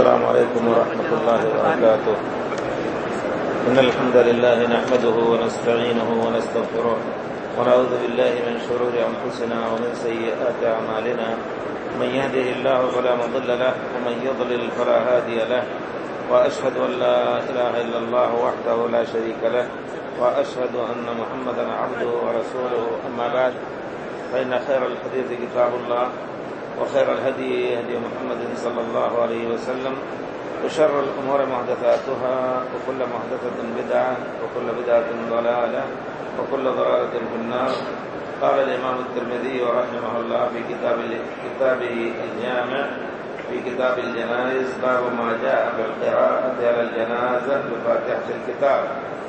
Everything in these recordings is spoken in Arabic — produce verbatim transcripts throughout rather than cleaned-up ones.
السلام عليكم ورحمة الله وبركاته. إن الحمد لله نحمده ونستعينه ونستغفره ونعوذ بالله من شرور أنفسنا ومن سيئات أعمالنا. من يهده الله فلا مضل له ومن يضلل فلا هادي له، وأشهد أن لا إله إلا الله وحده لا شريك له، وأشهد أن محمدا عبده ورسوله. أما بعد، فإن خير الحديث كتاب الله، وخير الهدي هدي محمد صلى الله عليه وسلم، وشر الأمور محدثاتها، وكل محدثة بدعة، وكل بدعة ضلالة، وكل ضلالة في النار. قال الإمام الترمذي رحمه الله في كتاب كتابه الجامع في كتاب الجنائز: باب ما جاء في القراءة على الجنازة بفاتحة الكتاب.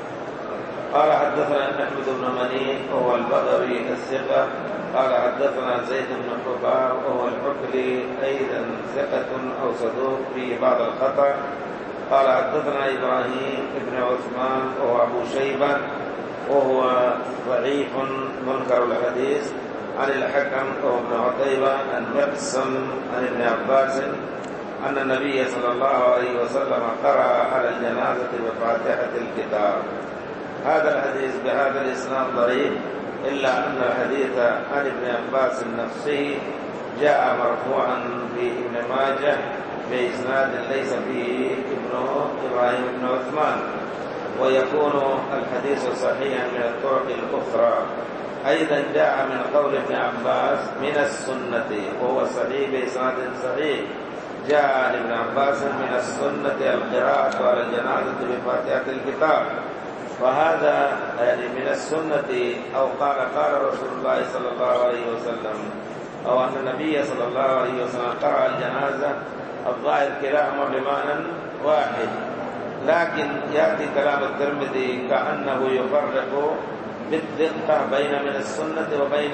قال حدثنا أحمد بن مني وهو البغوي الثقة قال حدثنا زيد بن حباب وهو الحكلي أيضا ثقة أو صدوق في بعض الخطأ. قال حدثنا إبراهيم بن عثمان وهو أبو شيبة وهو ضعيف منكر الحديث عن الحكم وهو ابن عتيبة عن مقسم عن ابن عباس أن النبي صلى الله عليه وسلم قرأ على الجنازة بفاتحة الكتاب. هذا الحديث بهذا الإسناد ضعيف، إلا أن الحديث عن ابن عباس نفسه جاء مرفوعا في ابن ماجه بإسناد ليس فيه ابن إبراهيم بن عثمان، ويكون الحديث صحيحا من الطرق الأخرى. أيضا جاء من قول ابن عباس من السنة، وهو صحيح بإسناد صحيح. جاء عن ابن عباس من السنة القراءة على الجنازة بفاتحة الكتاب، وهذا يعني من السنة، أو قال قال رسول الله صلى الله عليه وسلم، أو أن النبي صلى الله عليه وسلم قرأ الجنازة. الظاهر كلاهما بمعنى واحد، لكن يأتي كلام الترمذي كأنه يفرق بالدقة بين من السنة وبين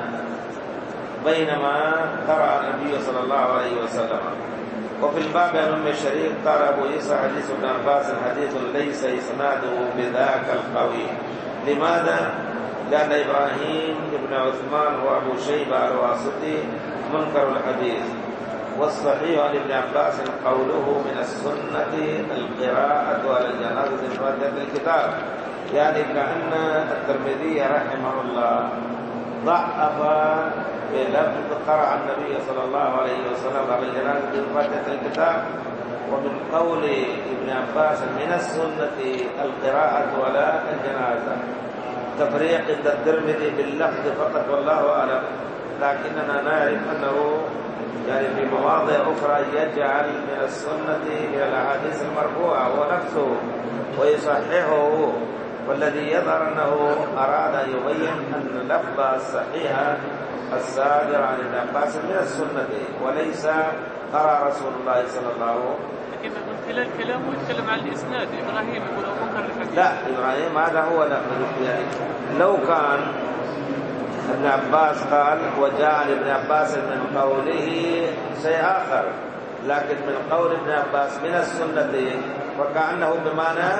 بينما قرأ النبي صلى الله عليه وسلم. وفي الباب عن أم الشريف قال أبو عيسى حديث ابن عباس حديث ليس إسناده بذاك القوي. لماذا؟ لأن إبراهيم بن عثمان وأبو شيبة الواسطي منكر الحديث، والصحيح عن ابن عباس قوله من السنة القراءة على الجنازة بفاتحة الكتاب، يعني كأن الترمذي رحمه الله ضعف بلفظ قرأ النبي صلى الله عليه وسلم على الجنازة بفاتحة الكتاب، ومن قول ابن عباس من السنة القراءة على الجنازة تفريق عند الترمذي باللفظ فقط والله أعلم. لكننا نعرف أنه يعني في مواضع أخرى يجعل من السنة إلى الأحاديث المرفوعة هو نفسه ويصححه، والذي يظهر أنه أراد أن يبين أن اللفظ الصحيح الصادر عن ابن عباس من السنة وليس قرأ رسول الله صلى الله عليه وسلم. لكن من خلال كلامه يتكلم عن الإسناد. إبراهيم يقول أبو بكر الحديث. لا، إبراهيم هذا هو يعني لو كان ابن عباس قال وجاء عن ابن عباس من قوله شيء آخر، لكن من قول ابن عباس من السنة فكأنه بمعنى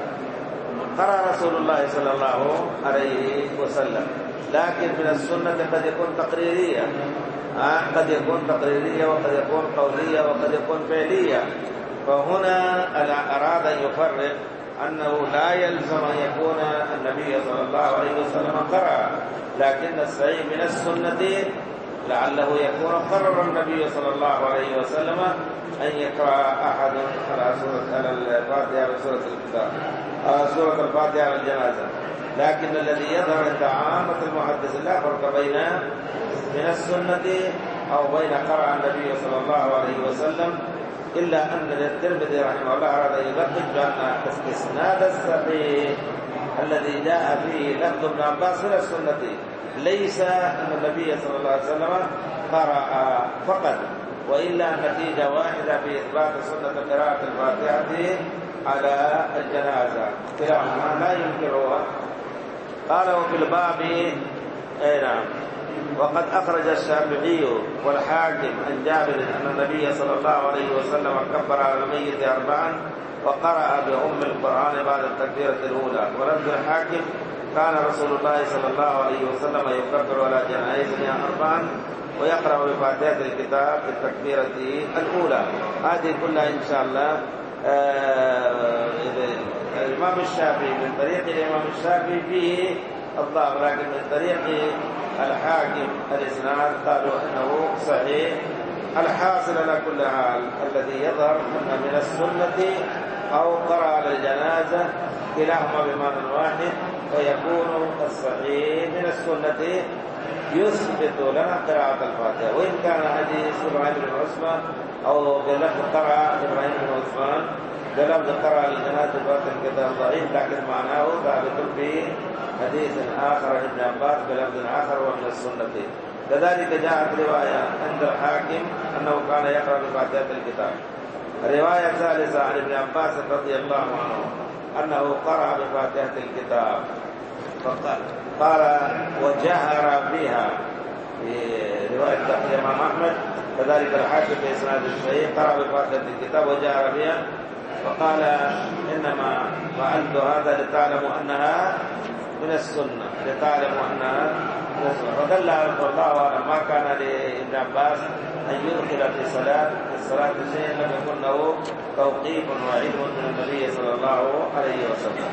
قرأ رسول الله صلى الله عليه وسلم. لكن من السنة قد يكون تقريرية، قد يكون تقريرية وقد يكون قولية وقد يكون فعلية. فهنا أراد أن يفرق أنه لا يلزم أن يكون النبي صلى الله عليه وسلم قرأ، لكن الصحيح من السنة لعله يكون قرر النبي صلى الله عليه وسلم أن يقرأ أحد على سورة على الفاتحة على سورة الكتاب سورة الفاتحة على الجنازة. لكن الذي يظهر عند عامة المحدثين لا فرق بين من السنة أو بين قرأ النبي صلى الله عليه وسلم، إلا أن الترمذي رحمه الله أراد أن يدقق بأن الإسناد الصحيح الذي جاء فيه لفظ ابن عباس من السنة، ليس أن النبي صلى الله عليه وسلم قرأ فقط، وإلا النتيجة واحدة في إثبات سنة قراءة الفاتحة على الجنازة، كلاهما لا ينكرها. قال وفي الباب أي نعم. وقد أخرج الشافعي والحاكم عن جابر أن النبي صلى الله عليه وسلم كبر على الميت أربعا وقرأ بأم القرآن بعد التكبيرة الأولى. ولفظ الحاكم كان رسول الله صلى الله عليه وسلم يكبر على جنائزنا أربعا ويقرأ بفاتحة الكتاب في التكبيرة الأولى. هذه كلها إن شاء الله آه الإمام الشافعي من طريق الإمام الشافعي فيه الضعف، لكن من طريق الحاكم الإسناد قالوا أنه صحيح. الحاصل على كل حال الذي يظهر أن من السنة أو قرأ على الجنازة كلاهما بمعنى واحد، فيكون الصحيح من السنة يثبت لنا قراءة الفاتحة. وإن كان حديث إبراهيم بن عثمان أو بلفظ قرأ إبراهيم بن عثمان بلفظ قرأ الجنازة فاتحة الكتاب ضعيف، لكن معناه ثابت في حديث آخر عن ابن عباس بلفظ آخر ومن السنة. كذلك جاءت رواية عند الحاكم أنه كان يقرأ بفاتحة الكتاب. رواية ثالثة عن ابن عباس رضي الله عنه أنه قرأ بفاتحة الكتاب فقال قال وجهر بها في رواية الإمام أحمد. كذلك الحاكم في إسناد الصحيح قرأ بفاتحة الكتاب وجهر بها فقال إنما فعلت هذا لتعلموا أنها من السنة لتعلموا أنها من السنة. فدل الله على ما كان لابن عباس أن يدخل في صلاة في الصلاة شيء لم يكن له توقيف وعلم من النبي صلى الله عليه وسلم.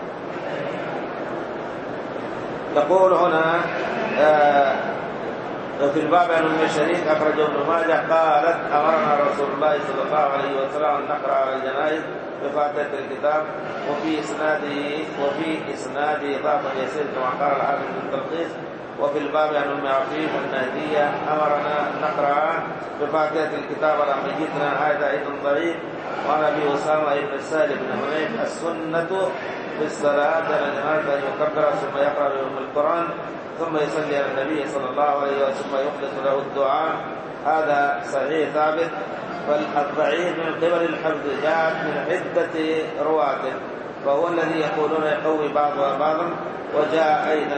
يقول هنا آه في الباب عن أم شريك أخرجه ابن ماجه قالت أمرنا رسول الله صلى الله عليه وسلم أن نقرأ على الجنائز بفاتحة الكتاب. وفي إسناده وفي إسناده إضافة يسير كما قال الحافظ بن تلقيس. وفي الباب عن أم عفيف النهدية أمرنا أن نقرأ بفاتحة الكتاب على ميتنا. هذا أيضا ضعيف. وعن أبي أسامة بن سالم بن حنيف السنة في الصلاة على الجنازة أن يكبر ثم يقرأ بأم القرآن ثم يصلي على النبي صلى الله عليه وسلم ثم يخلص له الدعاء. هذا صحيح ثابت. فالضعيف من قبل الحفظ جاءت من عدة رواة فهو الذي يقولون يقوي بعضها بعضا. وجاء أيضا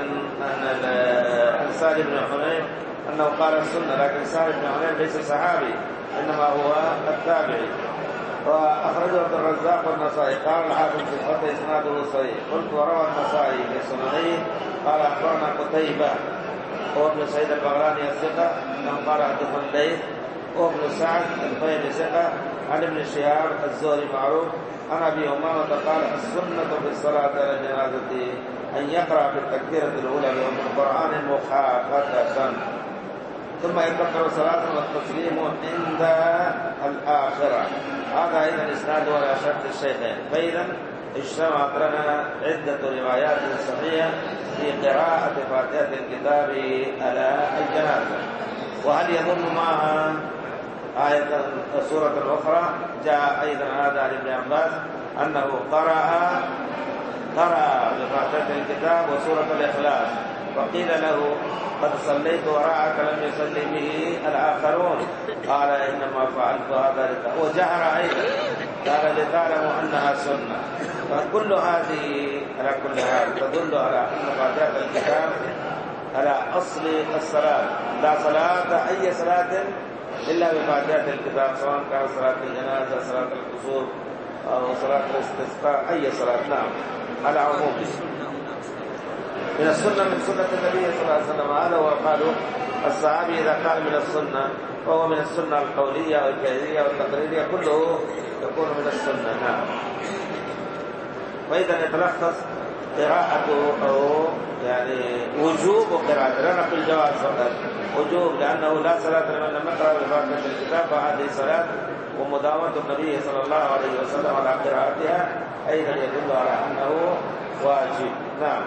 عن سالم بن حنيف أنه قال السنة، لكن سالم بن حنيف ليس صحابي إنما هو التابعي. وأخرجه عبد الرزاق والنسائي. قال الحافظ في الفتح إسناده صحيح. قلت وروى النسائي في سننه قال أخبرنا قتيبة هو ابن سعيد البغلاني الثقة أنه قال حدثنا الليث وابن سعد الفهمي ثقة عن ابن شهاب الزهري معروف عن أبي أمامة قال السنة في الصلاة على الجنازة أن يقرأ في التكبيرة الأولى بأم القرآن مخافة ثم يكبر صلاة والتسليم عند الآخرة. هذا أيضا إسناده على شرط الشيخين. فإذا اجتمعت لنا عدة روايات صحيحة في قراءة فاتحة الكتاب على الجنازة. وهل يضم معها آية سورة أخرى؟ جاء أيضا هذا عن ابن عباس أنه قرأ قرأ بفاتحة الكتاب وسورة الإخلاص فقيل له قد صليت وراءك لم يصلي به الآخرون قال إنما فعلت هذا لك. وجهر أيضا قال لتعلموا أنها سنة. فكل هذه على كل حال تدل على أن فاتحة الكتاب على أصل الصلاة. لا صلاة أي صلاة إلا بفاتحة الكتاب سواء كان صلاة الجنازة صلاة الكسوف أو صلاة الاستسقاء أي صلاة. نعم على عموم من السنة من سنة النبي صلى الله عليه وسلم. هذا وقالوا الصحابي إذا قال من السنة فهو من السنة القولية والفعلية والتقريرية كله يكون من السنة. نعم. وإذا يتلخص قراءته أو يعني وجوب قراءته لا نقول جواز فقط وجوب لأنه لا صلاة لمن لم يقرأ بفاتحة الكتاب فهذه صلاة. ومداومة النبي صلى الله عليه وسلم على قراءتها أيضا يدل على أنه واجب. نعم.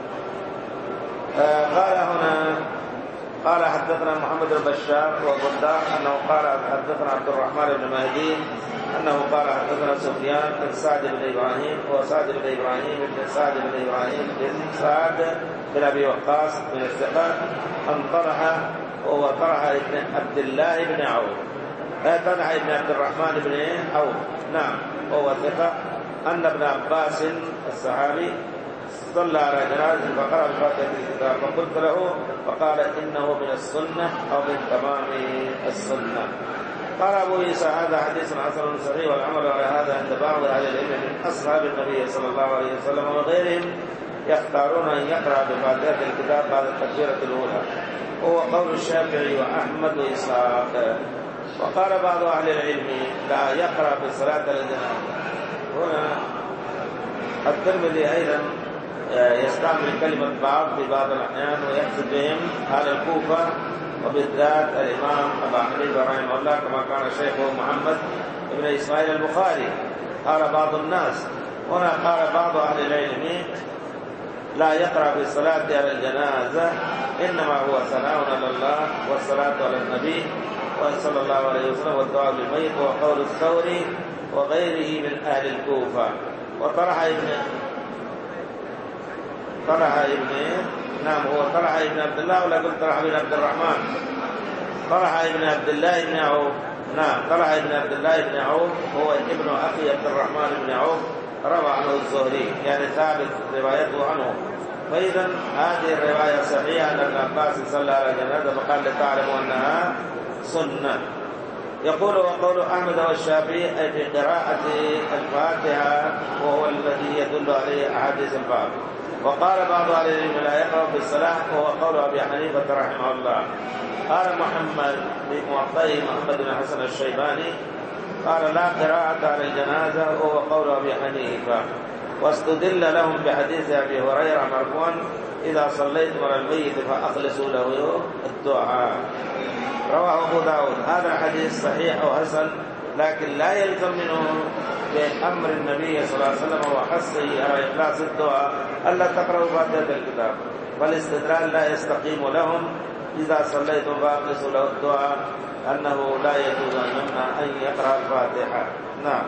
آه قال هنا قال حدثنا محمد بن بشار وبندار أنه قال حدثنا عبد الرحمن بن مهدي أنه قال حدثنا سفيان بن سعد بن إبراهيم وسعد بن إبراهيم بن سعد بن إبراهيم بن سعد بن أبي وقاص من الثقات أن طلحة وهو طلحة بن عبد الله بن عوف طلحة بن عبد الرحمن بن عوف نعم وهو ثقة أن ابن عباس الصحابي صلى على جنازة فقرأ بفاتحة الكتاب فقلت له فقال إنه من السنة أو من تمام السنة. قال أبو عيسى هذا حديث حسن صحيح والعمل على هذا عند بعض أهل العلم من أصحاب النبي صلى الله عليه وسلم وغيرهم يختارون أن يقرأ بفاتحة الكتاب بعد التكبيرة الأولى، هو قول الشافعي وأحمد وإسحاق. وقال بعض أهل العلم لا يقرأ في صلاة الجنازة. هنا الترمذي أيضا يستعمل كلمة بعض في بعض الأحيان ويقصد بهم أهل الكوفة وبالذات الإمام أبا حنيفة رحمه الله، كما كان شيخه محمد بن إسماعيل البخاري. قال بعض الناس، هنا قال بعض أهل العلم لا يقرأ في الصلاة على الجنازة، إنما هو ثناء على الله والصلاة على النبي صلى الله عليه وسلم والدعاء للميت، وقول الثوري وغيره من أهل الكوفة. وطرح ابن طرح ابن نعم هو طرح ابن عبد الله، ولا قلت طرح ابن عبد الرحمن طرح ابن عبد الله بن عوف نعم طرح ابن عبد الله بن عوف هو ابن أخي عبد الرحمن بن عوف، روى عنه الزهري، يعني ثابت روايته عنه. فإذا هذه الرواية صحيحة أن ابن عباس صلى على جنازة فقال لتعلموا أنها سنة. يقول وقول أحمد والشافعي أي في قراءة الفاتحة، وهو الذي يدل عليه أحاديث الباب. وقال بعض أهل العلم لا يقرأ في الصلاة، وهو قول أبي حنيفة رحمه الله. قال محمد في موطئه محمد بن حسن الشيباني قال لا قراءة على الجنازة، وهو قول أبي حنيفة. واستدل لهم بحديث أبي هريرة مرفوعا إذا صليتم على الميت فأخلصوا له الدعاء، رواه أبو داود. هذا حديث صحيح أو حسن، لكن لا يلزم منه بأمر النبي صلى الله عليه وسلم وحثه على إخلاص الدعاء ألا تقرأوا فاتحة الكتاب، والاستدلال لا يستقيم لهم إذا صليتم فأخلصوا له الدعاء أنه لا يجوز أن يمنع أن يقرأ الفاتحة. نعم.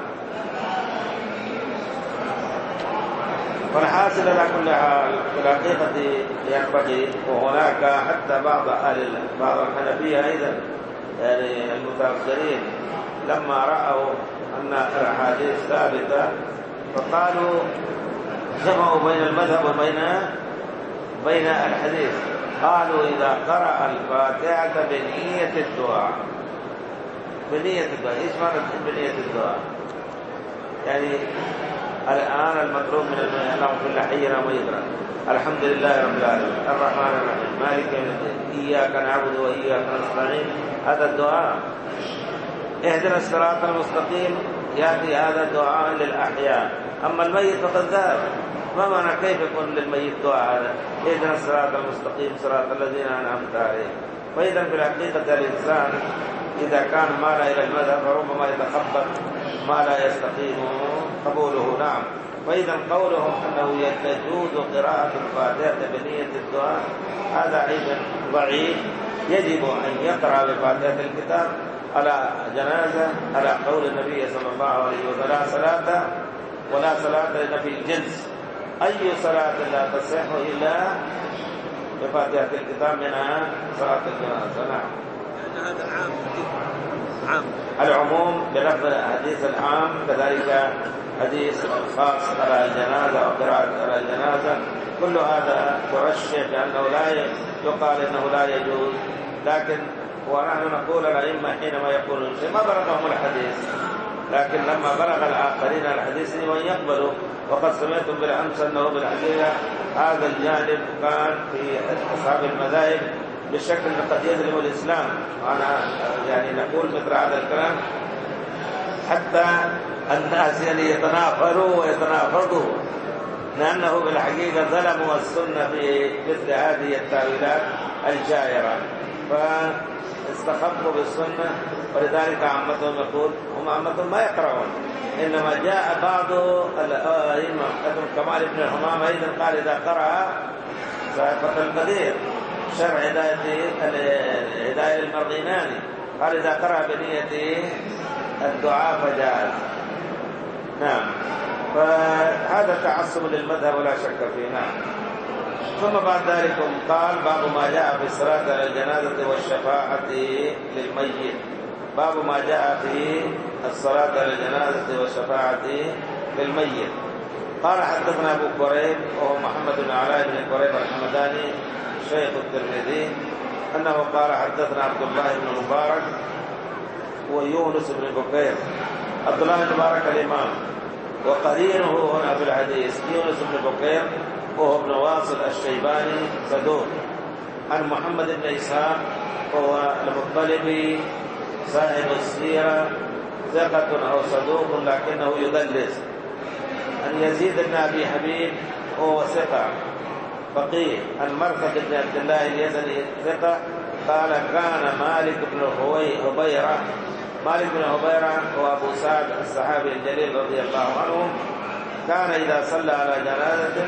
والحاصل على كل حال في الحقيقة ينبغي، وهناك حتى بعض أهل بعض الحنفية أيضا يعني المتأخرين لما رأوا أن الأحاديث ثابتة فقالوا جمعوا بين المذهب وبين بين الحديث. قالوا إذا قرأ الفاتحة بنية الدعاء بنية الدعاء إيش معنى بنية الدعاء؟ يعني الآن المطلوب من المؤمن اللهم كل حينا وميتا، الحمد لله رب العالمين، الرحمن الرحيم، مالك يوم الدين، إياك نعبد وإياك نستعين، هذا الدعاء. اهدنا الصراط المستقيم يأتي هذا دعاء للأحياء، أما الميت فقد ذهب. ما معنى كيف يكون للميت دعاء هذا؟ اهدنا الصراط المستقيم صراط الذين أنعمت عليهم. فإذا في الحقيقة الإنسان إذا كان مال إلى المذهب فربما يتخبط ما لا يستقيم قبوله. نعم. فإذا قولهم أنه يجوز قراءة الفاتحة بنية الدعاء هذا أيضا ضعيف. يجب أن يقرأ بفاتحة الكتاب على جنازة على قول النبي صلى الله عليه وسلم لا صلاة ولا صلاة لنفي الجنس. أي صلاة لا تصح إلا بفاتحة الكتاب منها صلاة الجنازة. نعم. لأن هذا عام عام العموم بلفظ الحديث العام، كذلك حديث الخاص على الجنازة وقراءة على الجنازة، كل هذا ترشح لأنه لا يقال إنه لا يجوز. لكن ونحن نقول الأئمة حينما يقولون شيء ما بلغهم الحديث، لكن لما بلغ الآخرين الحديث من يقبلوا. وقد سمعتم بالأمس أنه بالحقيقة هذا الجانب كان في أصحاب المذاهب بالشكل قد يظلم الإسلام. أنا يعني نقول مثل هذا الكلام حتى الناس يعني يتنافروا ويتنافروا، لأنه بالحقيقة ظلموا السنة في مثل هذه التأويلات الجائرة، فاستخفوا بالسنة. ولذلك عامتهم يقول هم عامتهم ما يقرؤون، إنما جاء بعض الأئمة كمال بن الحمام أيضا قال إذا قرأ صحيفة القدير شرع هداية هداية المرغيناني قال إذا قرأ بنية الدعاء فجاءت. نعم. فهذا تعصب للمذهب ولا شك فيه. نعم. ثم بعد ذلك قال باب ما جاء في الصلاة على الجنازة والشفاعة للميت. باب ما جاء في الصلاة على الجنازة والشفاعة للميت. قال حدثنا أبو كريب وهو محمد بن علاء بن كريب الحمداني شيخ الترمذي أنه قال حدثنا عبد الله بن مبارك ويونس بن بكير. عبد الله بن مبارك الإمام وقرينه هنا في الحديث يونس بن بكير وهو ابن واصل الشيباني صدوق. عن محمد بن إسحاق وهو المطلبي صاحب السيرة ثقة أو صدوق لكنه يدلس. عن يزيد بن أبي حبيب وهو ثقة فقيه. عن مرثد بن عبد الله اليزني ثقة قال كان مالك بن هبيرة مالك بن هبيرة وأبو سعد الصحابي الجليل رضي الله عنه كان إذا صلى على جنازة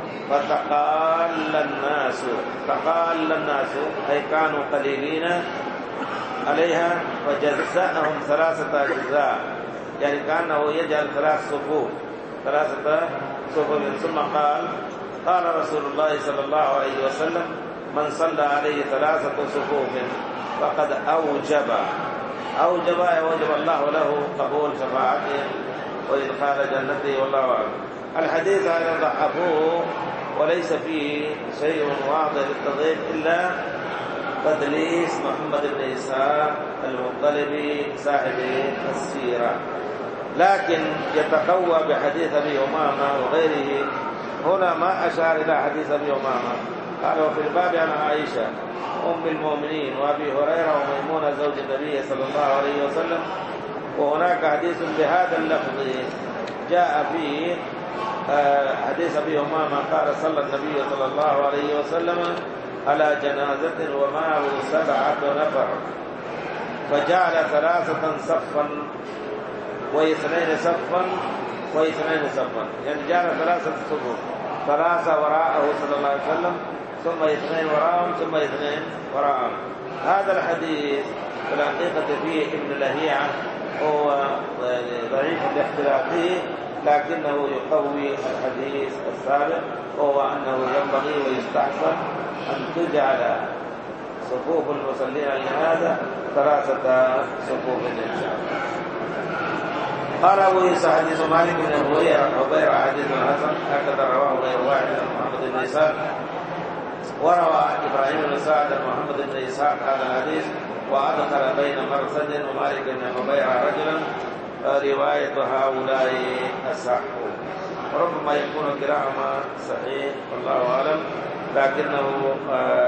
فتقال الناس تقال الناس أي كانوا قليلين عليها فجزأهم ثلاثة أجزاء، يعني كأنه يجعل ثلاث صفوف ثلاثة صفوف. ثم قال قال رسول الله صلى الله عليه وسلم من صلى عليه ثلاثة صفوف فقد أوجب أوجب وجب الله له قبول شفاعته وإدخال جنته والله أعلم. الحديث هذا ضعفوه وليس فيه شيء واضح للتضعيف إلا تدليس محمد بن إسحاق المطلبي صاحب السيرة، لكن يتقوى بحديث أبي أمامة وغيره. هنا ما أشار إلى حديث أبي أمامة، قال وفي الباب عن عائشة أم المؤمنين وأبي هريرة وميمونة زوج النبي صلى الله عليه وسلم. وهناك حديث بهذا اللفظ جاء فيه حديث أبي أمامة قال صلى النبي صلى الله عليه وسلم على جنازة ومعه سبعة نفر فجعل ثلاثة صفا واثنين صفا واثنين صفا، يعني جعل ثلاثة صفوف، ثلاثة وراءه صلى الله عليه وسلم ثم اثنين وراءهم ثم اثنين وراءهم. هذا الحديث في الحقيقة فيه ابن لهيعة هو ضعيف لاختلافه، لكنه يقوي الحديث السابق وهو أنه ينبغي ويستحسن أن تجعل صفوف المصلين لهذا ثلاثة صفوف إن شاء الله. قال أبو عيسى حديث مالك بن هبيرة حديث حسن هكذا رواه غير واحد عن محمد بن إسحاق. وروى إبراهيم بن سعد عن محمد بن إسحاق هذا الحديث وأدخل بين مرصد ومالك بن هبيرة رجلا، رواية هؤلاء أصح. وربما يكون كلاهما صحيح والله أعلم، لكنه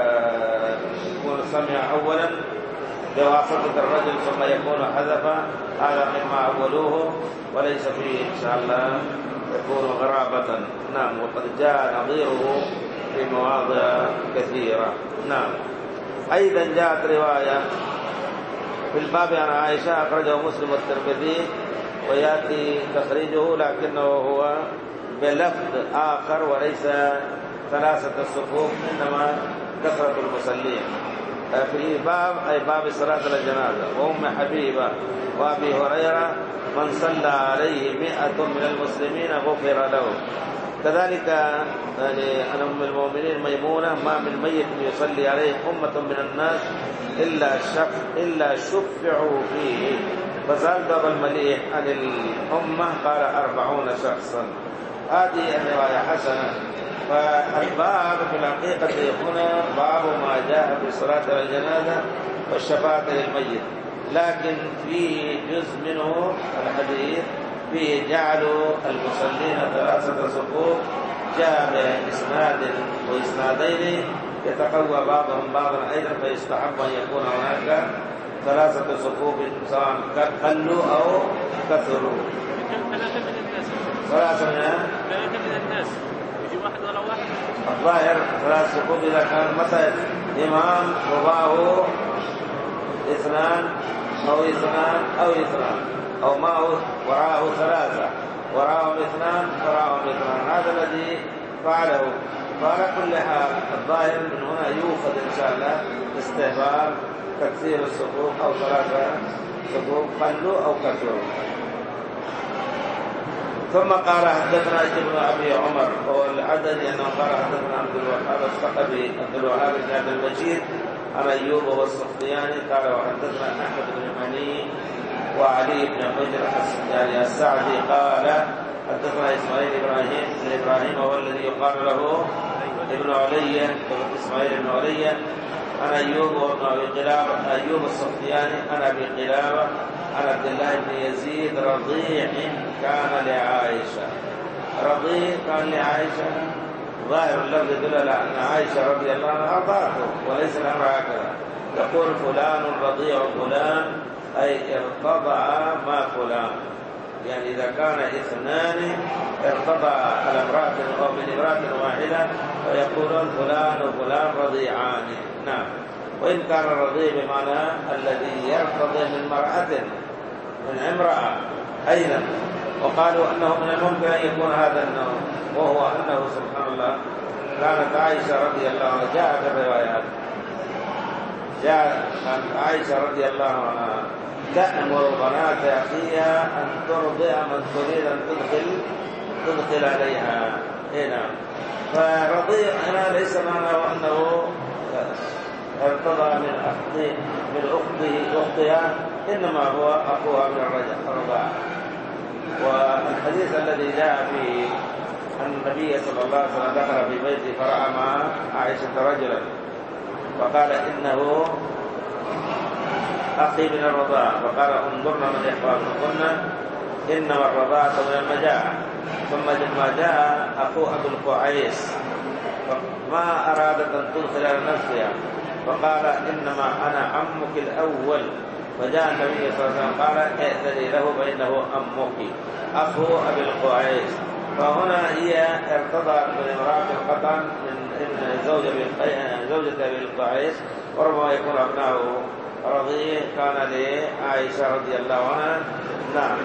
يكون سمع أولا بواسطة الرجل ثم يكون حذف، هذا مما أولوه وليس فيه إن شاء الله يكون غرابة. نعم، وقد جاء نظيره في مواضع كثيرة. نعم. أيضا جاءت رواية في الباب عن عائشة أخرجه مسلم والترمذي ويأتي تخريجه لكنه هو بلفظ آخر وليس ثلاثة صفوف إنما كثرة المصلين. في باب أي باب صلاة الجنازة وأم حبيبة وأبي هريرة من صلى عليه مئة من المسلمين غفر له. كذلك يعني أن أم المؤمنين ميمونة ما من ميت يصلي عليه أمة من الناس إلا شف إلا شفعوا فيه، فسأل باب المليح عن الأمة قال أربعون شخصا. هذه الرواية حسنة. فالباب في الحقيقة هنا باب ما جاء في صلاة الجنازة والشفاعة للميت، لكن فيه جزء منه الحديث فيه جعل المصلين ثلاثة صفوف جاء بإسناد وإسنادين يتقوى بعضهم بعضا أيضا، فيستحب أن يكون هناك ثلاثة صفوف سواء قلوا أو كثروا. ثلاثة من الناس يجي واحد ولا واحد. الظاهر ثلاث صفوف إذا كان مثلا إمام وراءه اثنان أو اثنان أو اثنان أو معه وراءه ثلاثة وراءهم اثنان وراءهم اثنان، هذا الذي فعله. فعلى كل حال الظاهر من هنا يؤخذ إن شاء الله استحباب تكثير الصفوف أو ثلاثة صفوف قلوا أو كثروا. ثم قال حدثنا ابن أبي عمر وهو العدني أنه قال حدثنا عبد الوهاب الثقفي عبد الوهاب بن عبد المجيد عن أيوب والسختياني قال وحدثنا أحمد بن مني وعلي بن حجر يعني السعدي قال حدثنا إسماعيل إبراهيم بن إبراهيم وهو الذي يقال له ابن علي إسماعيل بن علي عن أيوب وابن أبي قلابة أيوب السختياني عن أبي قلابة عن عبد الله بن يزيد رضيع كان لعائشة. رضيع كان لعائشة ظاهر اللفظ يدل على أن عائشة رضي الله عنها أرضعته وليس الأمر هكذا. يقول فلان رضيع فلان أي ارتضع ما فلان، يعني إذا كان اثنان ارتضع على امرأة أو من امرأة واحدة فيقولون فلان وفلان رضيعان. نعم. وإن كان الرضيع بمعنى الذي يرتضي من امرأة من امرأة أيضا، وقالوا أنه من الممكن أن يكون هذا النوع، وهو أنه سبحان الله كانت عائشة رضي الله عنها جاء في الروايات جاء عائشة رضي الله عنها تأمر بنات أخيها أن ترضع من تريد أن تدخل تدخل عليها. هنا فرضيع هنا ليس معناه أنه ارتضى من أخته من أخته أختها، إنما هو أخوها من الرضاعة. والحديث الذي جاء فيه أن النبي صلى الله عليه وسلم دخل في بيته فرأى مع عائشة رجلا فقال إنه أخي من الرضاعة، فقال انظرنا من إخوانكن إنما الرضاعة من المجاعة. ثم لما جاء أخو أبو القعيس ما أرادت أن تدخل على نفسها فقال إنما أنا عمك الأول، فجاء النبي صلى الله عليه وسلم قال ائذني له فإنه عمك أخو أبي القعيس. فهنا هي ارتضت من امرأة قطعا من زوجة أبي القعيس، وربما يكون أبناؤه رضيع كان لعائشة رضي الله عنها. نعم.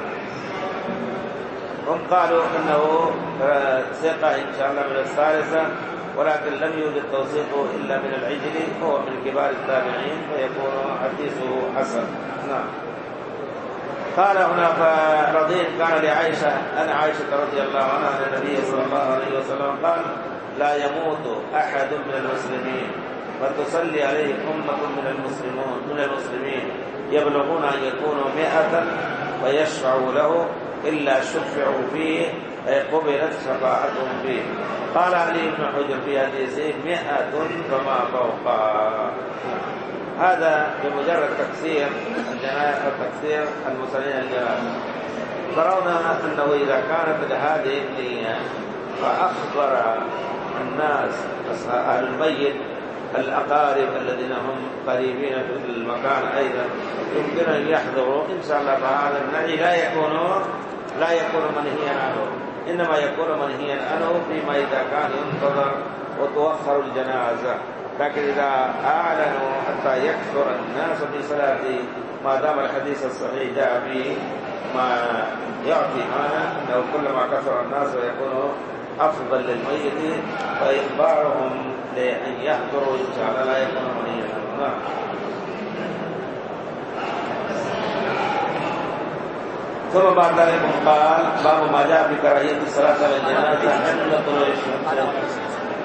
هم قالوا أنه ثقة إن شاء الله من الثالثة، ولكن لم يوجد توثيقه إلا من العجلي وهو من كبار التابعين فيكون حديثه حسن. نعم. قال هنا فرضيع كان لعائشة أن عائشة رضي الله عنها أن النبي صلى الله عليه وسلم قال لا يموت أحد من المسلمين فتصلي عليه أمة من المسلمون من المسلمين يبلغون أن يكونوا مئة ويشفعوا له إلا شفعوا فيه قبلت شفاعتهم فيه. قال علي بن حجر في حديثه مئة فما فوقها. هذا بمجرد تكسير الجنائز وتكسير المصلين الجنائز. ترون أنه إذا كانت لهذه النية فأخبر الناس أهل الميت الأقارب الذين هم قريبين في المكان أيضا يمكن أن يحضروا إن شاء الله. فهذا النهي لا يكون لا يكون منهيا عنه، إنما يكون منهيا عنه فيما إذا كان ينتظر وتوخر الجنازة. لكن إذا أعلنوا حتى يكثر الناس في صلاته ما دام الحديث الصحيح جاء به ما يعطي معنى أنه كلما كثر الناس ويكون أفضل للميت فإخبارهم لأن يحضروا إن شاء الله لا يكون منهيا عنه. ثم بعد ذلك قال باب ما جاء في كراهية الصلاة على الجنازة عند طلوع الشمس.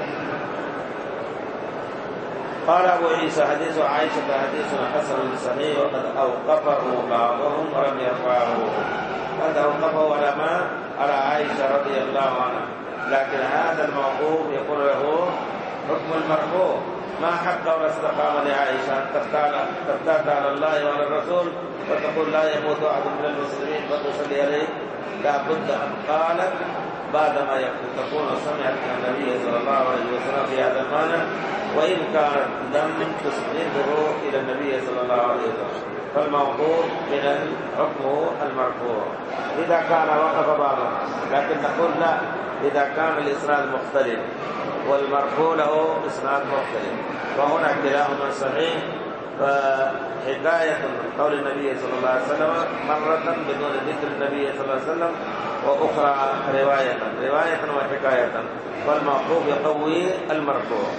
قال أبو عيسى حديث عائشة حديث حسن صحيح وقد أوقفه بعضهم ولم يرفعه. قد أوقفه علماء على عائشة رضي الله عنها، لكن هذا الموقوف يقول له حكم المرفوع. ما حق ولا استقام لعائشة أن تفتات على الله وعلى الرسول وتقول لا يموت أحد من المسلمين فتصلي عليه. لا بد أن قالت بعدما تكون سمعت من النبي صلى الله عليه وسلم في هذا المعنى، وإن كانت لم تسنده إلى النبي صلى الله عليه وسلم فالموقوف من الحكم المرفوع إذا كان وقف بعضه. لكن نقول لا، إذا كان الإسناد مختلف والمرفوع له إسناد مختلف فهنا كلاهما صحيح. فحكاية قول النبي صلى الله عليه وسلم مرة بدون ذكر النبي صلى الله عليه وسلم، وأخرى رواية رواية وحكاية، فالموقوف يقوي المرفوع.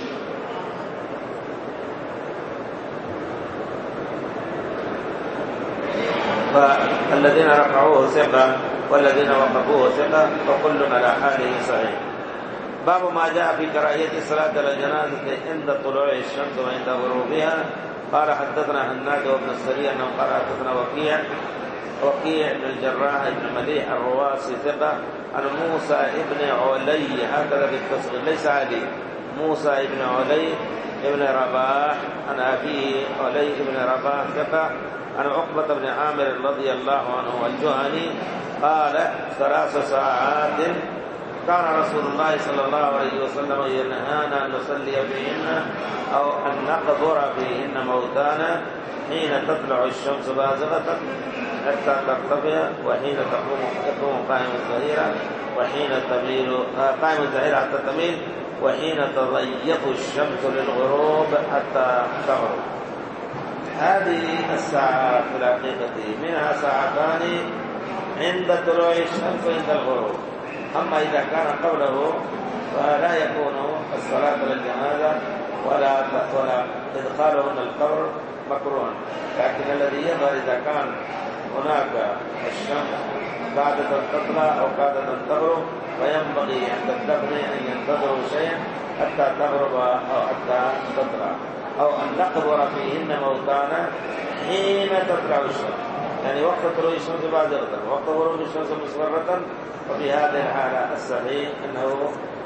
فالذين رفعوه ثقة والذين وقفوه ثقة فكل على حاله صحيح. باب ما جاء في كراهية الصلاة على الجنازة عند طلوع الشمس وعند غروبها. قال حدثنا هناد وابن السري أنه قال حدثنا وكيع وكيع بن الجراح بن مليح الرواسي ثقة عن موسى ابن علي هكذا بالتصغير ليس علي، موسى ابن علي ابن رباح عن أبيه علي ابن رباح ثقة عن عقبة بن عامر رضي الله عنه الجهني قال ثلاث ساعات كان رسول الله صلى الله عليه وسلم ينهانا أن نصلي فيهن أو أن نقبر فيهن موتانا حين تطلع الشمس بازغة حتى ترتفع، وحين تقوم تقوم قائم الظهيرة، وحين تميل قائم الظهيرة حتى تميل، وحين تضيق الشمس للغروب حتى تغرب. هذه الساعات في الحقيقة منها ساعتان عند طلوع الشمس وعند الغروب. أما إذا كان قبله فلا يكون الصلاة للجنازة ولا ولا إدخالهن القبر مكروه، لكن الذي يظهر إذا كان هناك الشمس قادة تطلع أو قادة تغرب فينبغي عند الدفن أن ينتظروا شيئا حتى تغرب أو حتى تطلع، أو أن نقبر فيهن موتانا حين تطلع الشمس، يعني وقت طلوع الشمس بازغة وقت غروب الشمس مسفرة. وفي هذه الحالة الصحيح أنه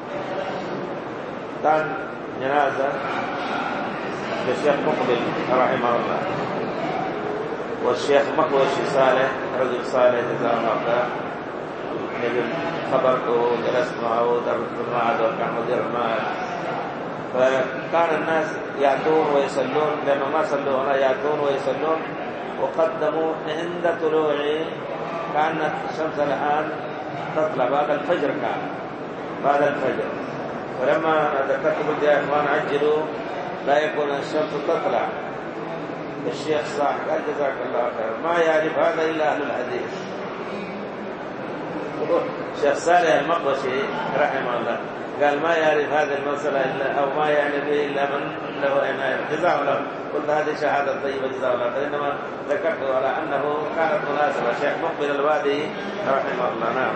كان جنازة للشيخ مقبل رحمه الله، والشيخ مقوشي صالح رجل صالح جزاه الله خير، نجد خبرته جلست معه درس المعهد وكان مدير المعهد، فكان الناس يأتون ويصلون، لأنه ما صلوا هنا يأتون ويصلون، وقدموا عند طلوع كانت الشمس الآن تطلع بعد الفجر، كان بعد الفجر. فلما ذكرت قلت يا إخوان عجلوا لا يكون الشمس تطلع. الشيخ صاح قال جزاك الله خير ما يعرف هذا إلا أهل الحديث. الشيخ صالح المقوشي رحمه الله قال ما يعرف هذه المسألة إلا أو ما يعني به إلا من له عناية، جزاه الله. قلت هذه شهادة طيبة جزاه الله، فإنما ذكرت على أنه كانت مناسبة. الشيخ مقبل الوادي رحمه الله. نعم.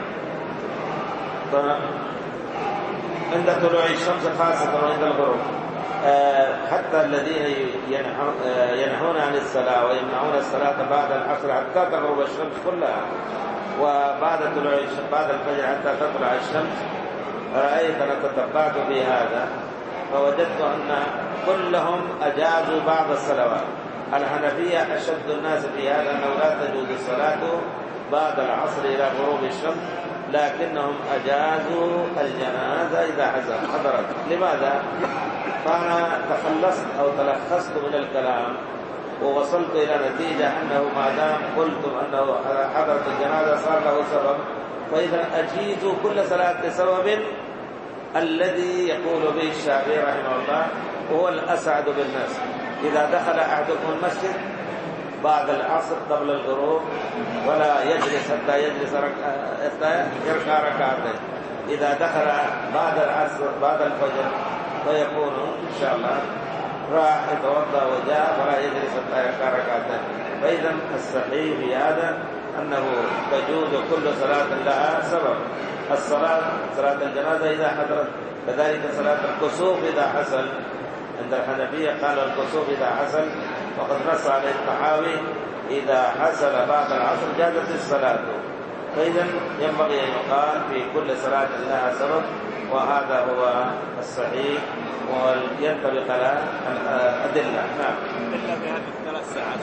عند طلوع الشمس خاصة وعند الغروب، حتى الذين ينهون عن الصلاة ويمنعون الصلاة بعد العصر حتى تغرب الشمس كلها، وبعد طلوع بعد الفجر حتى تطلع الشمس، رأيت أنا تتبعت في هذا فوجدت أن كلهم أجازوا بعض الصلوات. الحنفية أشد الناس في هذا أنه لا تجوز الصلاة بعد العصر إلى غروب الشمس، لكنهم أجازوا الجنازة إذا حضرت. لماذا؟ فأنا تخلصت أو تلخصت من الكلام ووصلت إلى نتيجة أنه ما دام قلتم أنه حضرت الجنازة صار له سبب، فإذا أجيزوا كل صلاة لسبب الذي يقول به الشافعي رحمه الله وهو الأسعد بالناس. إذا دخل أحدكم المسجد بعد العصر قبل الغروب ولا يجلس حتى يجلس حتى يركع ركعتين، إذا دخل بعد العصر بعد الفجر فيكون إن شاء الله راح يتوضأ وجاء ولا يجلس حتى يركع ركعتين. فإذا الصحيح في هذا أنه تجوز كل صلاة لها سبب. الصلاة صلاة الجنازة إذا حضرت، كذلك صلاة الكسوف إذا حصل. عند الحنفية قالوا الكسوف إذا حصل، وقد نص عليه الطحاوي إذا حصل بعد العصر جازت الصلاة. فإذا ينبغي أن يقال في كل صلاة لها سبب، وهذا هو الصحيح وينطبق على الأدلة. نعم. إلا في هذه الثلاث ساعات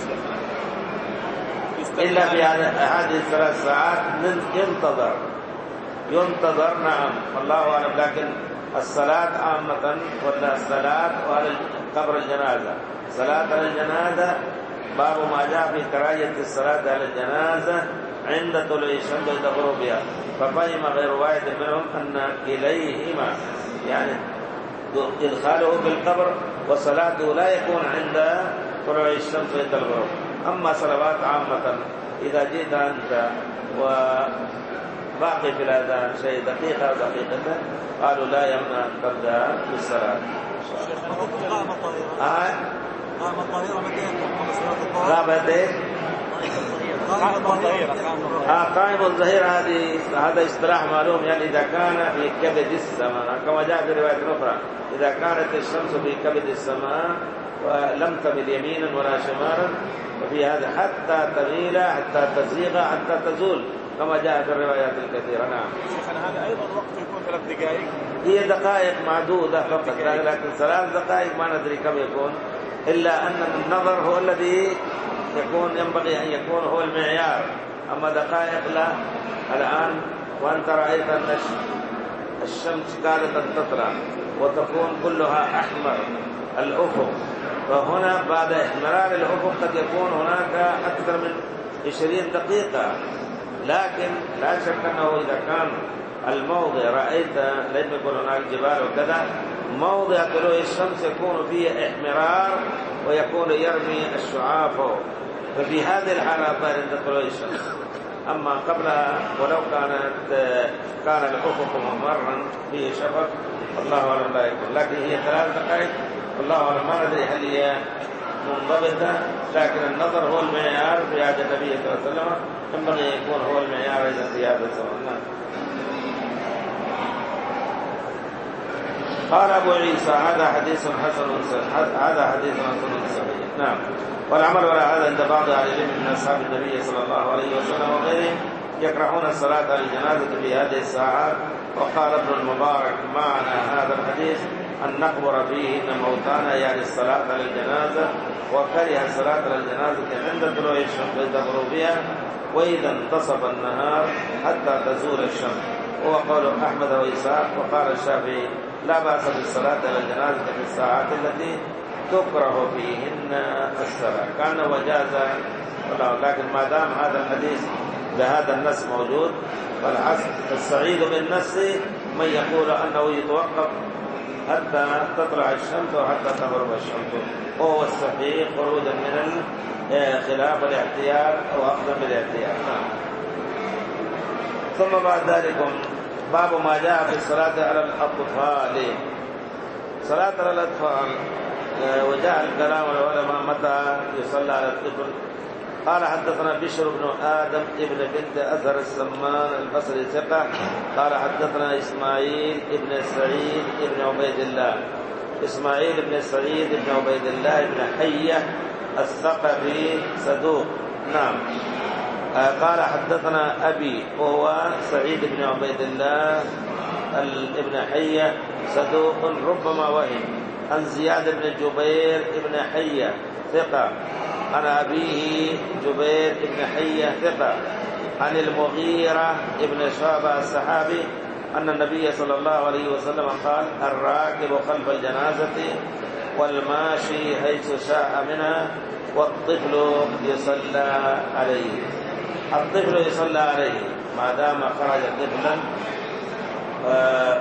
إلا في هذه الثلاث ساعات ينتظر ينتظر نعم والله أعلم. لكن الصلاة عامة ولا الصلاة وعلى قبر الجنازة، صلاة على الجنازة باب ما جاء في كراهية الصلاة على الجنازة عند طلوع الشمس وعند غروبها، ففهم غير واحد منهم أن إليهما يعني إدخاله بالقبر وصلاته لا يكون عند طلوع الشمس وعند الغروب. أما صلوات عامة إذا جئت أنت وباقي في الأذان شيء دقيقة أو دقيقتين قالوا لا يمنع أن تبدأ بالصلاة. قامة طائرة آه قامة طائرة متى غابت إيه؟ قامة طائرة آه قائم الظهير هذه هذا اصطلاح معلوم، يعني إذا كان في كبد السماء كما جاء في رواية أخرى، إذا كانت الشمس في كبد السماء ولم تمل يمينا ولا شمالا، وفي هذا حتى تميل حتى تزيغ حتى تزول كما جاء في الروايات الكثيرة. نعم. شيخنا هذا أيضا وقت يكون ثلاث دقائق، هي دقائق معدودة فقط، لكن ثلاث دقائق ما ندري كم يكون، إلا أن النظر هو الذي يكون ينبغي أن يكون هو المعيار، أما دقائق لا. الآن وأنت رأيت أن الشمس كادت أن تطلع وتكون كلها أحمر الأفق، فهنا بعد إحمرار الأفق قد يكون هناك أكثر من عشرين دقيقة، لكن لا شك أنه إذا كان الموضع رأيت لم يكن هناك جبال وكذا، موضع طلوع الشمس يكون فيه احمرار ويكون يرمي الشعاع فوق، ففي هذه الحالة عند طلوع الشمس. أما قبلها ولو كانت كان الأفق ممرا فيه شفق الله أعلم لا يكون، لكن هي ثلاث دقائق والله أعلم، ما ندري هل هي منضبطة، لكن النظر هو المعيار في هذا النبي صلى الله عليه وسلم، ينبغي أن يكون هو المعيار أيضا في هذا الزمن. قال أبو عيسى هذا حديث حسن هذا حديث حسن صحيح. نعم. والعمل ولا هذا عند بعض أهل العلم من أصحاب النبي صلى الله عليه وسلم وغيرهم يكرهون الصلاة على الجنازة في هذه الساعات. وقال ابن المبارك معنى هذا الحديث أن نقبر فيه إن موتانا يعني الصلاة على الجنازة، وكره الصلاة على الجنازة عند طلوع الشمس عند غروبها وإذا انتصف النهار حتى تزول الشمس، وهو قول أحمد وإسحاق. وقال الشافعي لا بأس بالصلاة على الجنازة في الساعات التي تكره فيهن الصلاة، كان وجازا، لكن ما دام هذا الحديث بهذا النص موجود فالسعيد بالنص من يقول أنه يتوقف حتى تطلع الشمس وحتى تغرب الشمس، وهو الصحيح خروجا من خلاف الاحتيال أو أخذا بالاحتيال. ثم بعد ذلك باب ما جاء في الصلاة على الأطفال. صلاة على الأطفال وجاء الكلام العلماء متى يصلى على الطفل. قال حدثنا بشر بن آدم ابن بنت أزهر السمان البصري ثقة. قال حدثنا إسماعيل ابن سعيد ابن عبيد الله إسماعيل ابن سعيد ابن عبيد الله ابن حية الثقفي صدوق. نعم. قال حدثنا أبي وهو سعيد بن عبيد الله ابن حية صدوق ربما وهم، عن زياد بن جبير ابن حية ثقة، عن أبيه جبير ابن حية ثقة، عن المغيرة ابن شعبة الصحابي أن النبي صلى الله عليه وسلم قال الراكب خلف الجنازة والماشي حيث شاء منها والطفل يصلى عليه. الطفل يصلى عليه ما دام خرج طفلا آه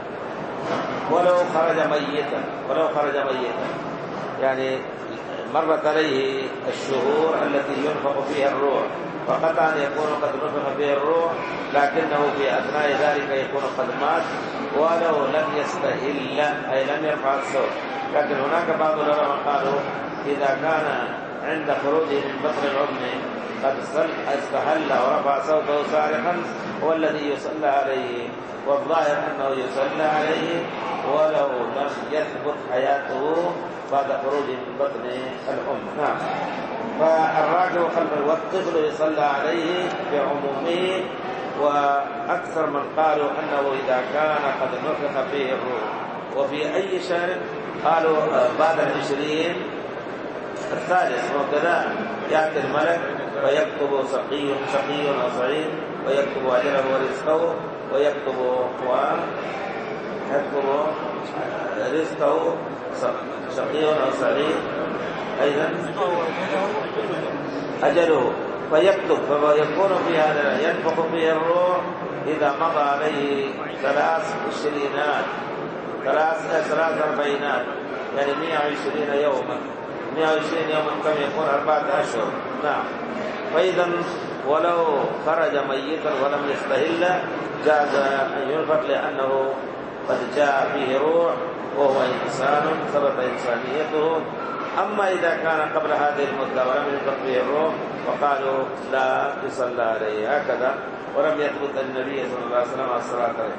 ولو خرج ميتا ولو خرج ميتا يعني مرت عليه الشهور التي ينفخ فيها الروح، فقطعا يكون قد نفخ فيه الروح لكنه في أثناء ذلك يكون قد مات ولو لم يستهل أي لم يرفع الصوت. لكن هناك بعض العلماء قالوا إذا كان عند خروجه من بطن الأم قد استهل ورفع صوته صارخا هو الذي يصلى عليه، والظاهر أنه يصلى عليه ولو لم يثبت حياته بعد خروجه من بطن الأم. نعم. فالراكب خلف والطفل يصلى عليه بعمومه، وأكثر من قالوا أنه إذا كان قد نفخ فيه الروح. وفي أي شهر قالوا بعد العشرين الثالث وكذا يأتي الملك ويكتب شقي شقي أو سعيد ويكتب أجله ورزقه ويكتب ويكتب رزقه شقي أو سعيد أيضا أجله فيكتب، فيكون في هذا ينفخ فيه الروح إذا مضى عليه ثلاث عشرينات ثلاث ثلاث أربعينات يعني مئة وعشرين يوما مئة وعشرين يوما كم يكون أربعة أشهر. نعم. فإذا ولو خرج ميتا ولم يستهل جاز أن ينفخ لأنه قد جاء فيه روح وهو إنسان ثبت إنسانيته. أما إذا كان قبل هذه المدة ولم ينفخ فيه الروح وقالوا لا يصلى عليه هكذا، ولم يثبت النبي صلى الله عليه وسلم على الصلاة عليه.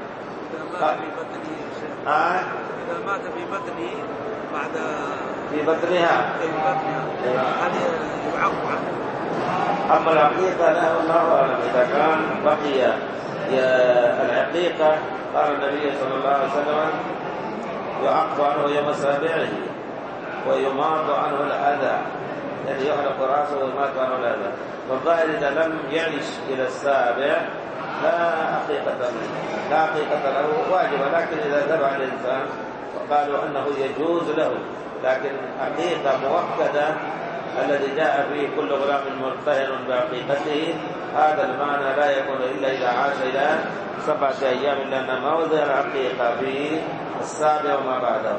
آه؟ إذا مات في بطنه بعد في بطنها في بطنها هل يعق عنه؟ أما العقيقة لا والله أعلم. إذا كان بقي العقيقة قال النبي صلى الله عليه وسلم يعق عنه يوم سابعه ويماط عنه الأذى، يعني يحلق رأسه ويماط عنه الأذى. فالظاهر إذا لم يعيش إلى السابع لا حقيقة لا حقيقة له واجبة، لكن إذا ذبح الإنسان وقالوا أنه يجوز له، لكن حقيقة مؤكدة الذي جاء فيه كل غلام مرتهن بعقيقته، هذا المعنى لا يكون إلا إذا عاش إلى سبعة أيام، لأن موضع العقيقة في السابع وما بعده.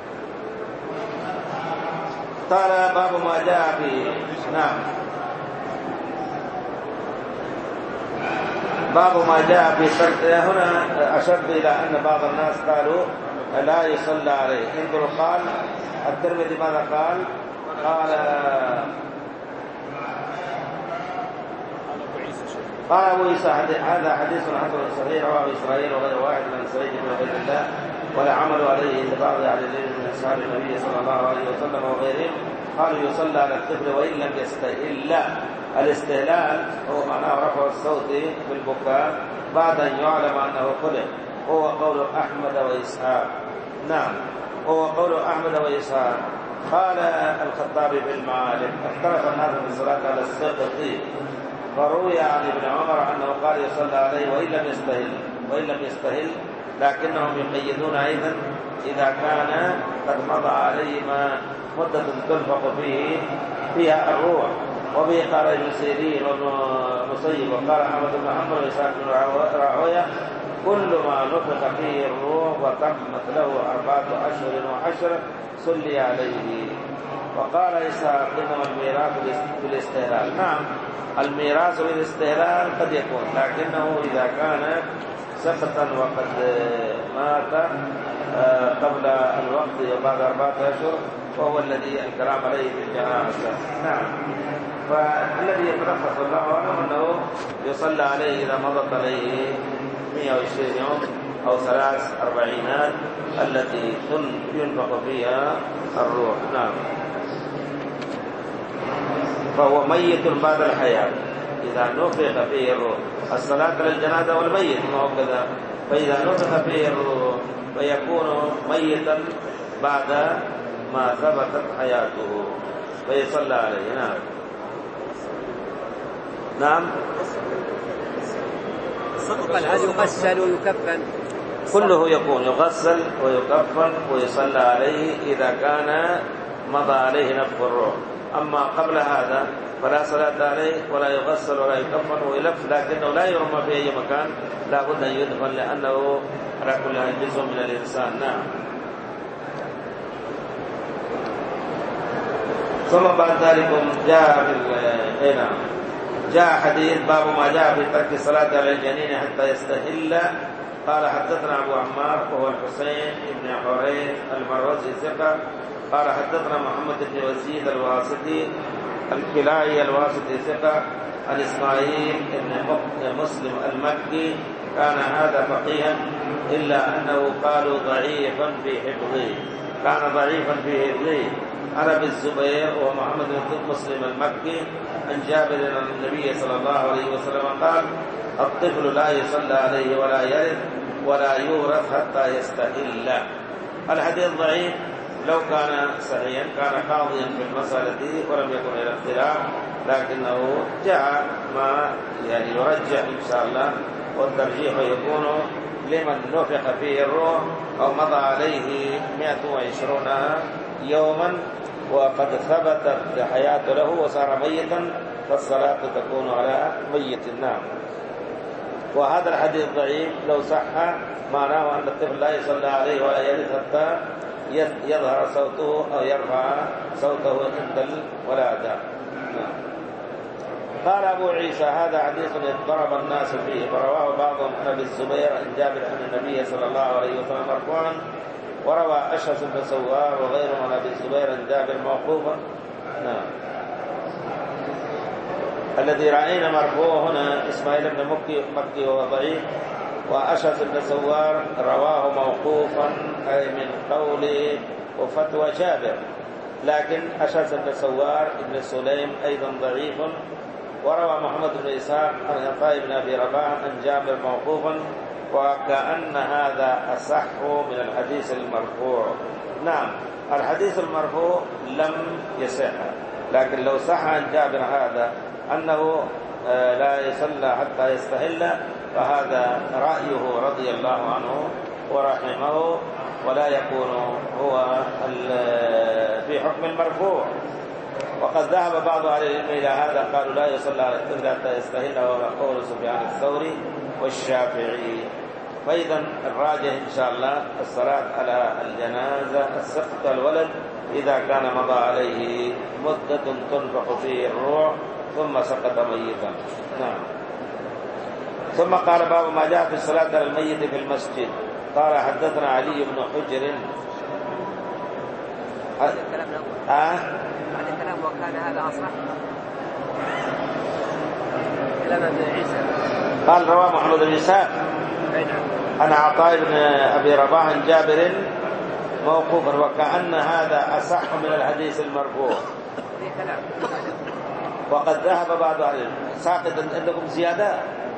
قال باب ما جاء فيه. نعم، باب ما جاء في ترك. هنا أشرت إلى أن بعض الناس قالوا لا يصلى عليه. انظروا، قال الترمذي ماذا قال؟ قال قال أبو عيسى هذا حديث حسن صحيح رواه إسرائيل وغير واحد من سعيد بن عبيد الله، ولا عمل عليه إلا بعض أهل العلم من أصحاب النبي صلى الله عليه وسلم وغيرهم، قالوا يصلى على الطفل وإن لم يستهل. الاستهلال هو معناه رفع الصوت بالبكاء بعد أن يعلم أنه خلق، هو قول أحمد وإسحاق. نعم، هو قول أحمد وإسحاق. قال الخطابي في المعالم اختلف الناس في الصلاة على السقط، فروي عن ابن عمر أنه قال يصلى عليه وإن لم يستهل وإن لم يستهل لكنهم يقيدون أيضا إذا كان قد مضى عليه ما مدة تنفق فيه فيها الروح. وبه قال ابن سيرين والمسيب وقال أحمد بن حنبل وإسحاق بن راهويه كل ما نفخ فيه الروح وتمت له أربعة أشهر وعشرة صلي عليه. وقال إسحاق إنما الميراث بالاستهلال. نعم، الميراث بالاستهلال قد يكون، لكنه إذا كان سقطا وقد مات قبل الوقت وبعد أربعة أشهر وهو الذي الكلام عليه في الجنازة. نعم، فالذي يترخص الله عنه أنه يصلى عليه إذا مضت عليه مئة وعشرين يوم أو ثلاث أربعينات التي ينفق فيها الروح. نعم، فهو ميت بعد الحياة إذا نفخ فيه الروح. الصلاة للجنازة والميت ما هو كذا، فإذا نفخ فيه الروح فيكون ميتا بعد ما ثبتت حياته فيصلى عليه. نعم نعم قال هل يغسل ويكفن؟ كله يكون يغسل ويكفن ويصلى عليه إذا كان مضى عليه نفخ الروح. أما قبل هذا فلا صلاة عليه ولا يغسل ولا يكفن ويلف، لكنه لا يرمى في أي مكان، لا بد أن يدفن لأنه على كل حال جزء من الإنسان. نعم. ثم بعد ذلك جاء في نعم جاء حديث باب ما جاء في ترك الصلاة على الجنين حتى يستهل. قال حدثنا أبو عمار وهو الحسين بن حريث المروزي ثقة قال حدثنا محمد بن وزيد الواسطي الكلاعي الواسطي ثقة عن إسماعيل بن مسلم المكي كان هذا فقيها إلا أنه قالوا ضعيفا في حفظه، كان ضعيفا في حفظه. عن ابي الزبير ومحمد بن مسلم المكي عن جابر عن النبي صلى الله عليه وسلم قال الطفل لا يصلى عليه ولا يرث ولا يورث حتى يستهل. الحديث ضعيف، لو كان صحيحا كان قاضيا في المسألة ولم يكن الى اختلاف، لكنه جاء ما يعني يرجح ان شاء الله، والترجيح يكون لمن نفخ فيه الروح او مضى عليه مئة وعشرون يوما وقد ثبتت حياته له وصار ميتا فالصلاة تكون على ميت. نعم. وهذا الحديث ضعيف، لو صح معناه أن الطفل لا يصلى عليه ولا يرث حتى يظهر صوته أو يرفع صوته عند الولادة. نعم. قال أبو عيسى هذا حديث اضطرب الناس فيه، فرواه بعضهم عن أبي الزبير عن جابر عن النبي صلى الله عليه وسلم مرفوعا، وروى أشهس بن سوار وغيره عن أبي الزبير عن جابر موقوفا. نعم. الذي رأينا مرفوع هنا إسماعيل بن مكي مكي وهو ضعيف، وأشهس بن سوار رواه موقوفا أي من قول وفتوى جابر، لكن أشهس بن سوار ابن سليم أيضا ضعيف. وروى محمد بن إسحاق عن عطاء بن أبي رباح عن جابر موقوفا، وكأن هذا أصح من الحديث المرفوع. نعم، الحديث المرفوع لم يصح، لكن لو صح عن جابر هذا أنه لا يصلى حتى يستهل فهذا رأيه رضي الله عنه ورحمه، ولا يكون هو في حكم المرفوع. وقد ذهب بعض أهل العلم إلى هذا، قالوا لا يصلى على الطفل حتى يستهل، وهو قول سفيان الثوري والشافعي. فإذا الراجح إن شاء الله الصلاة على الجنازة السقط الولد إذا كان مضى عليه مدة تنفخ فيه الروح ثم سقط ميتا. نعم. ثم قال باب ما جاء في الصلاة على الميت في المسجد. قال حدثنا علي بن حجر. هذا الكلام الأول. آه؟ هذا الكلام وكان هذا أصح. كلام ابن عيسى. قال رواه محمد بن إسحاق عن عطاء بن أبي رباح عن جابر موقوفا، وكأن هذا أصح من الحديث المرفوع. وقد ذهب بعض أهل العلم. ساقط عندكم زيادة؟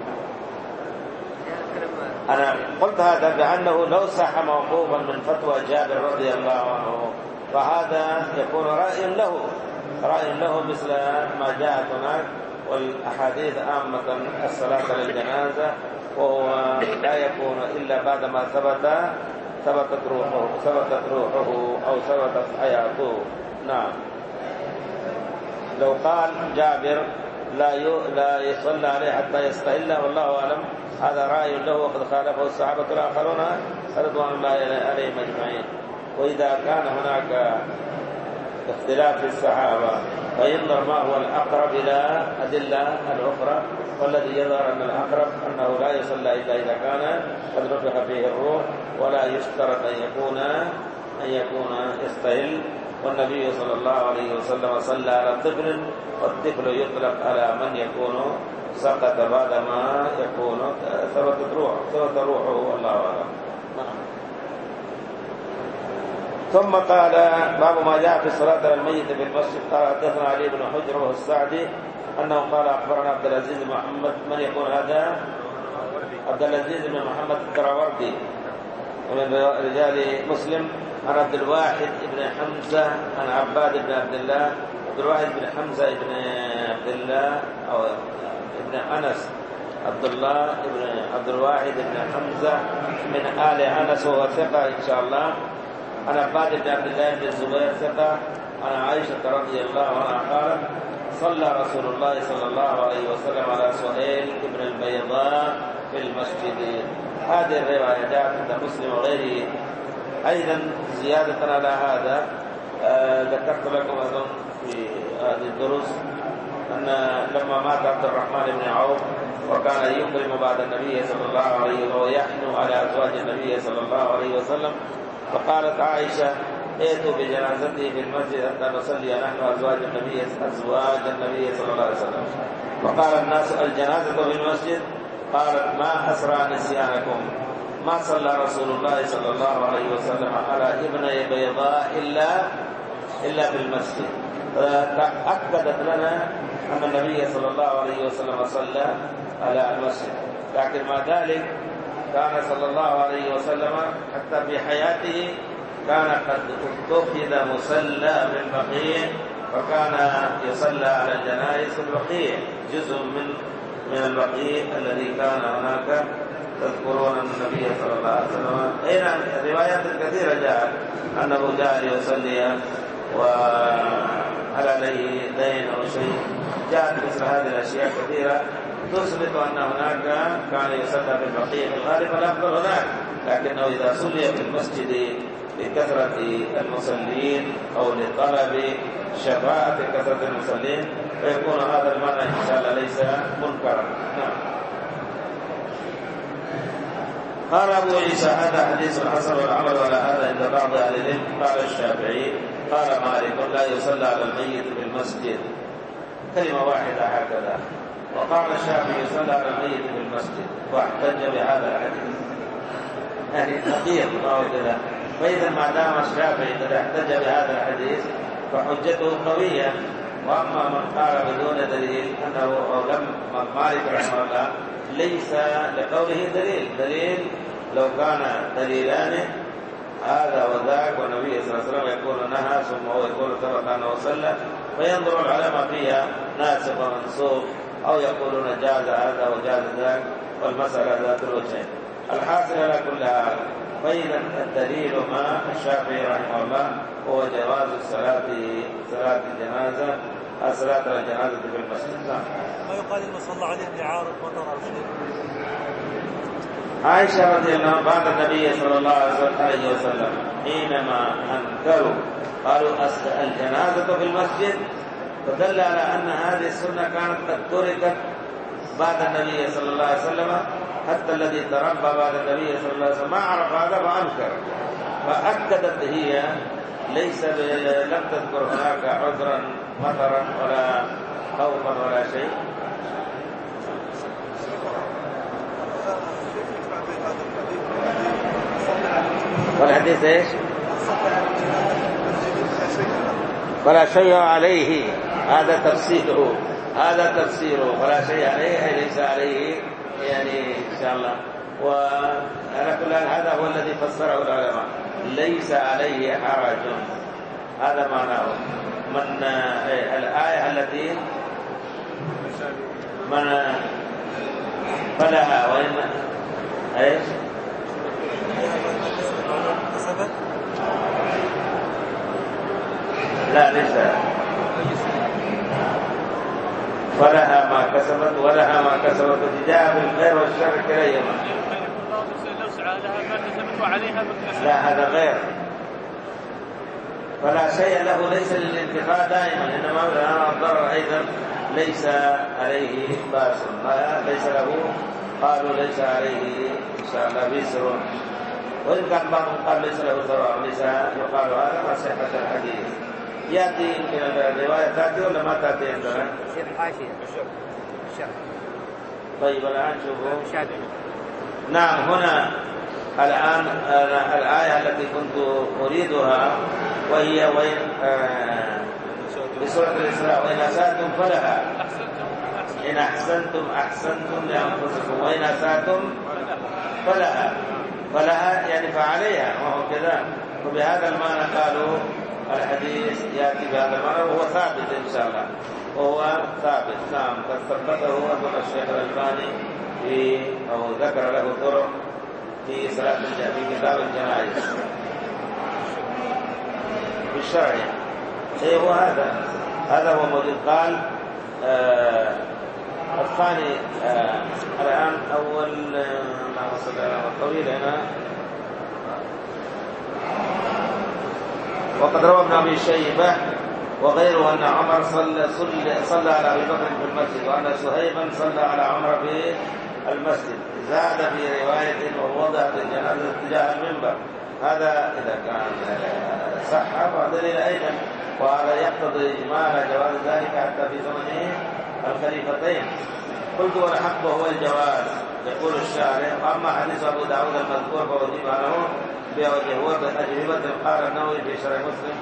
أنا قلت هذا بأنه لو صح موقوفا من فتوى جابر رضي الله عنه فهذا يكون رأي له رأي له مثل ما جاءت هناك، والأحاديث عامة الصلاة على الجنازة، وهو لا يكون إلا بعدما ثبت ثبتت روحه ثبتت روحه أو ثبتت حياته. نعم. لو قال جابر لا لا يصلى عليه حتى يستهل والله أعلم، هذا رأي له وقد خالفه الصحابة الآخرون رضوان الله عليهم أجمعين. وإذا كان هناك اختلاف في الصحابة فينظر ما هو الأقرب إلى أدلة الأخرى، والذي يظهر أن الأقرب أنه لا يصلى إلا إذا كان قد نفخ فيه الروح، ولا يشترط أن يكون أن يكون يستهل. والنبي صلى الله عليه وسلم صلى على طفل، والطفل يطلق على من يكون سقط بعدما يكون ثبتت روحه ثبت روحه والله أعلم. ثم قال باب ما جاء في الصلاة على الميت في المسجد. قال حدثنا علي بن حجر وهو السعدي أنه قال أخبرنا عبد العزيز بن محمد. من يكون هذا؟ عبد العزيز بن محمد الدراوردي ومن رجال مسلم. عن عبد الواحد بن حمزة عن عباد بن عبد الله. عبد الواحد بن حمزة بن عبد الله أو ابن أنس عبد الله بن عبد الواحد بن حمزة من آل أنس وهو ثقة إن شاء الله. عن عباد بن عبد الله بن الزبير ثقة. عن عائشة رضي الله عنها قالت صلى رسول الله صلى الله عليه وسلم على سهيل بن البيضاء في المسجد. هذه الرواية جاءت عند مسلم وغيره. أيضا زيادة على هذا آه ذكرت لكم أيضا في هذه الدروس أن لما مات عبد الرحمن بن عوف وكان يكرم بعد النبي صلى الله عليه وسلم ويحنو على أزواج النبي صلى الله عليه وسلم، فقالت عائشة ائتوا بجنازته في المسجد حتى نصلي نحن أزواج النبي أزواج النبي صلى الله عليه وسلم. فقال الناس الجنازة في المسجد؟ قالت ما أسرع نسيانكم، ما صلى رسول الله صلى الله عليه وسلم على ابني بيضاء إلا إلا في المسجد. فأكدت لنا أن النبي صلى الله عليه وسلم صلى على المسجد، لكن مع ذلك كان صلى الله عليه وسلم حتى في حياته كان قد اتخذ مسلى بالبقيع، فكان يصلى على الجنائز البقيع، جزء من من البقيع الذي كان هناك. تذكرون أن النبي صلى الله عليه وسلم أين روايات كثيرة جاءت أنه جاء ليصلي وهل عليه دين أو شيء، جاءت مثل هذه الأشياء كثيرة تثبت أن هناك كان يصلى في البقيع في الغالب الأفضل هناك، لكنه إذا صلي في المسجد لكثرة المصلين أو لطلب شفاعة كثرة المصلين فيكون هذا المعنى إن شاء الله ليس منكرا. نعم. قال أبو عيسى هذا حديث حسن والعمل على هذا عند بعض أهل العلم. قال الشافعي قال مالك لا يصلى على الميت في المسجد، كلمة واحدة هكذا. وقال الشافعي يصلى على الميت في المسجد، واحتج بهذا الحديث يعني نقيض ما هو كذا. فإذا ما دام الشافعي قد احتج بهذا الحديث فحجته قوية. وأما من قال بدون دليل أنه لم مالك رحمه الله ليس لقوله دليل. دليل لو كان دليلان هذا وذاك، والنبي صلى الله عليه وسلم يقول نهى ثم هو يقول ثبت أنه صلى، فينظر العلماء فيها ناسخ ومنسوخ، أو يقولون جاز هذا وجاز ذاك، والمسألة ذات الوجهين. الحاصل على كل حال، فإذا الدليل ما الشافعي رحمه الله هو جواز الصلاة صلاة الجنازة صلاة الجنازة في المسجد. ما يقال إنه صلى عليه لعارض مطر أو شيء؟ عائشة رضي الله عنها بعد النبي صلى الله عليه وسلم حينما أنكروا قالوا الجنازة في المسجد، فدل على أن هذه السنة كانت قد تركت بعد النبي صلى الله عليه وسلم، حتى الذي تربى بعد النبي صلى الله عليه وسلم ما عرف هذا فأنكر، فأكدت هي ليس لم تذكر هناك عذرا مطرا ولا خوفا ولا شيء. والحديث ايش؟ ولا شيء عليه، هذا تفسيره هذا تفسيره ولا شيء عليه أي ليس عليه، يعني إن شاء الله. وعلى كل حال هذا هو الذي فسره العلماء، ليس عليه حرج، هذا معناه. من الآية التي من فلها وإن ايش؟ لا ليس فلها ما كسبت ولها ما كسبت وجزاء بالخير والشر كليهما. لا هذا غير، فلا شيء له ليس للانتفاع دائما، انما الضرر ايضا ليس عليه باس، ليس له قالوا ليس عليه ان شاء الله بيسر، وإن كان بعضهم قال ليس له ضرر، ليس يقال هذا ما صحة الحديث. يأتي من الرواية تأتي ولا ما تأتي عندنا؟ يصير حاشية الشرح. طيب الآن شوفوا. نعم هنا الآن الآية التي كنت أريدها وهي وإن بسورة الإسراء وإن أسأتم فلها إن أحسنتم أحسنتم لأنفسكم وإن أسأتم فلها فلها يعني فعليها، وهو كذا. وبهذا المعنى قالوا الحديث يأتي بهذا المعنى وهو ثابت إن شاء الله، وهو ثابت. نعم قد ثبته أظن الشيخ الألباني في أو ذكر له طرق في صلاة في كتاب الجنائز في الشرع. إيه هو هذا هذا هو موجود. قال آه الثاني آه الآن أول ما وصل الطويل هنا. وقد روى ابن أبي شيبة وغيره أن عمر صلى, صلى, صلى على أبي بكر في المسجد، وأن سهيبا صلى على عمر في المسجد. زاد في رواية ووضعت الجنازة اتجاه المنبر. هذا إذا كان صح فدليل أيضا، وهذا يقتضي إجمال جواز ذلك حتى في زمن الخليفتين. قلت والحق هو الجواز، يقول الشارع. وأما حديث أبو داود المذكور فوجب له بوجه هو بأجوبة قال النووي في شرح مسلم.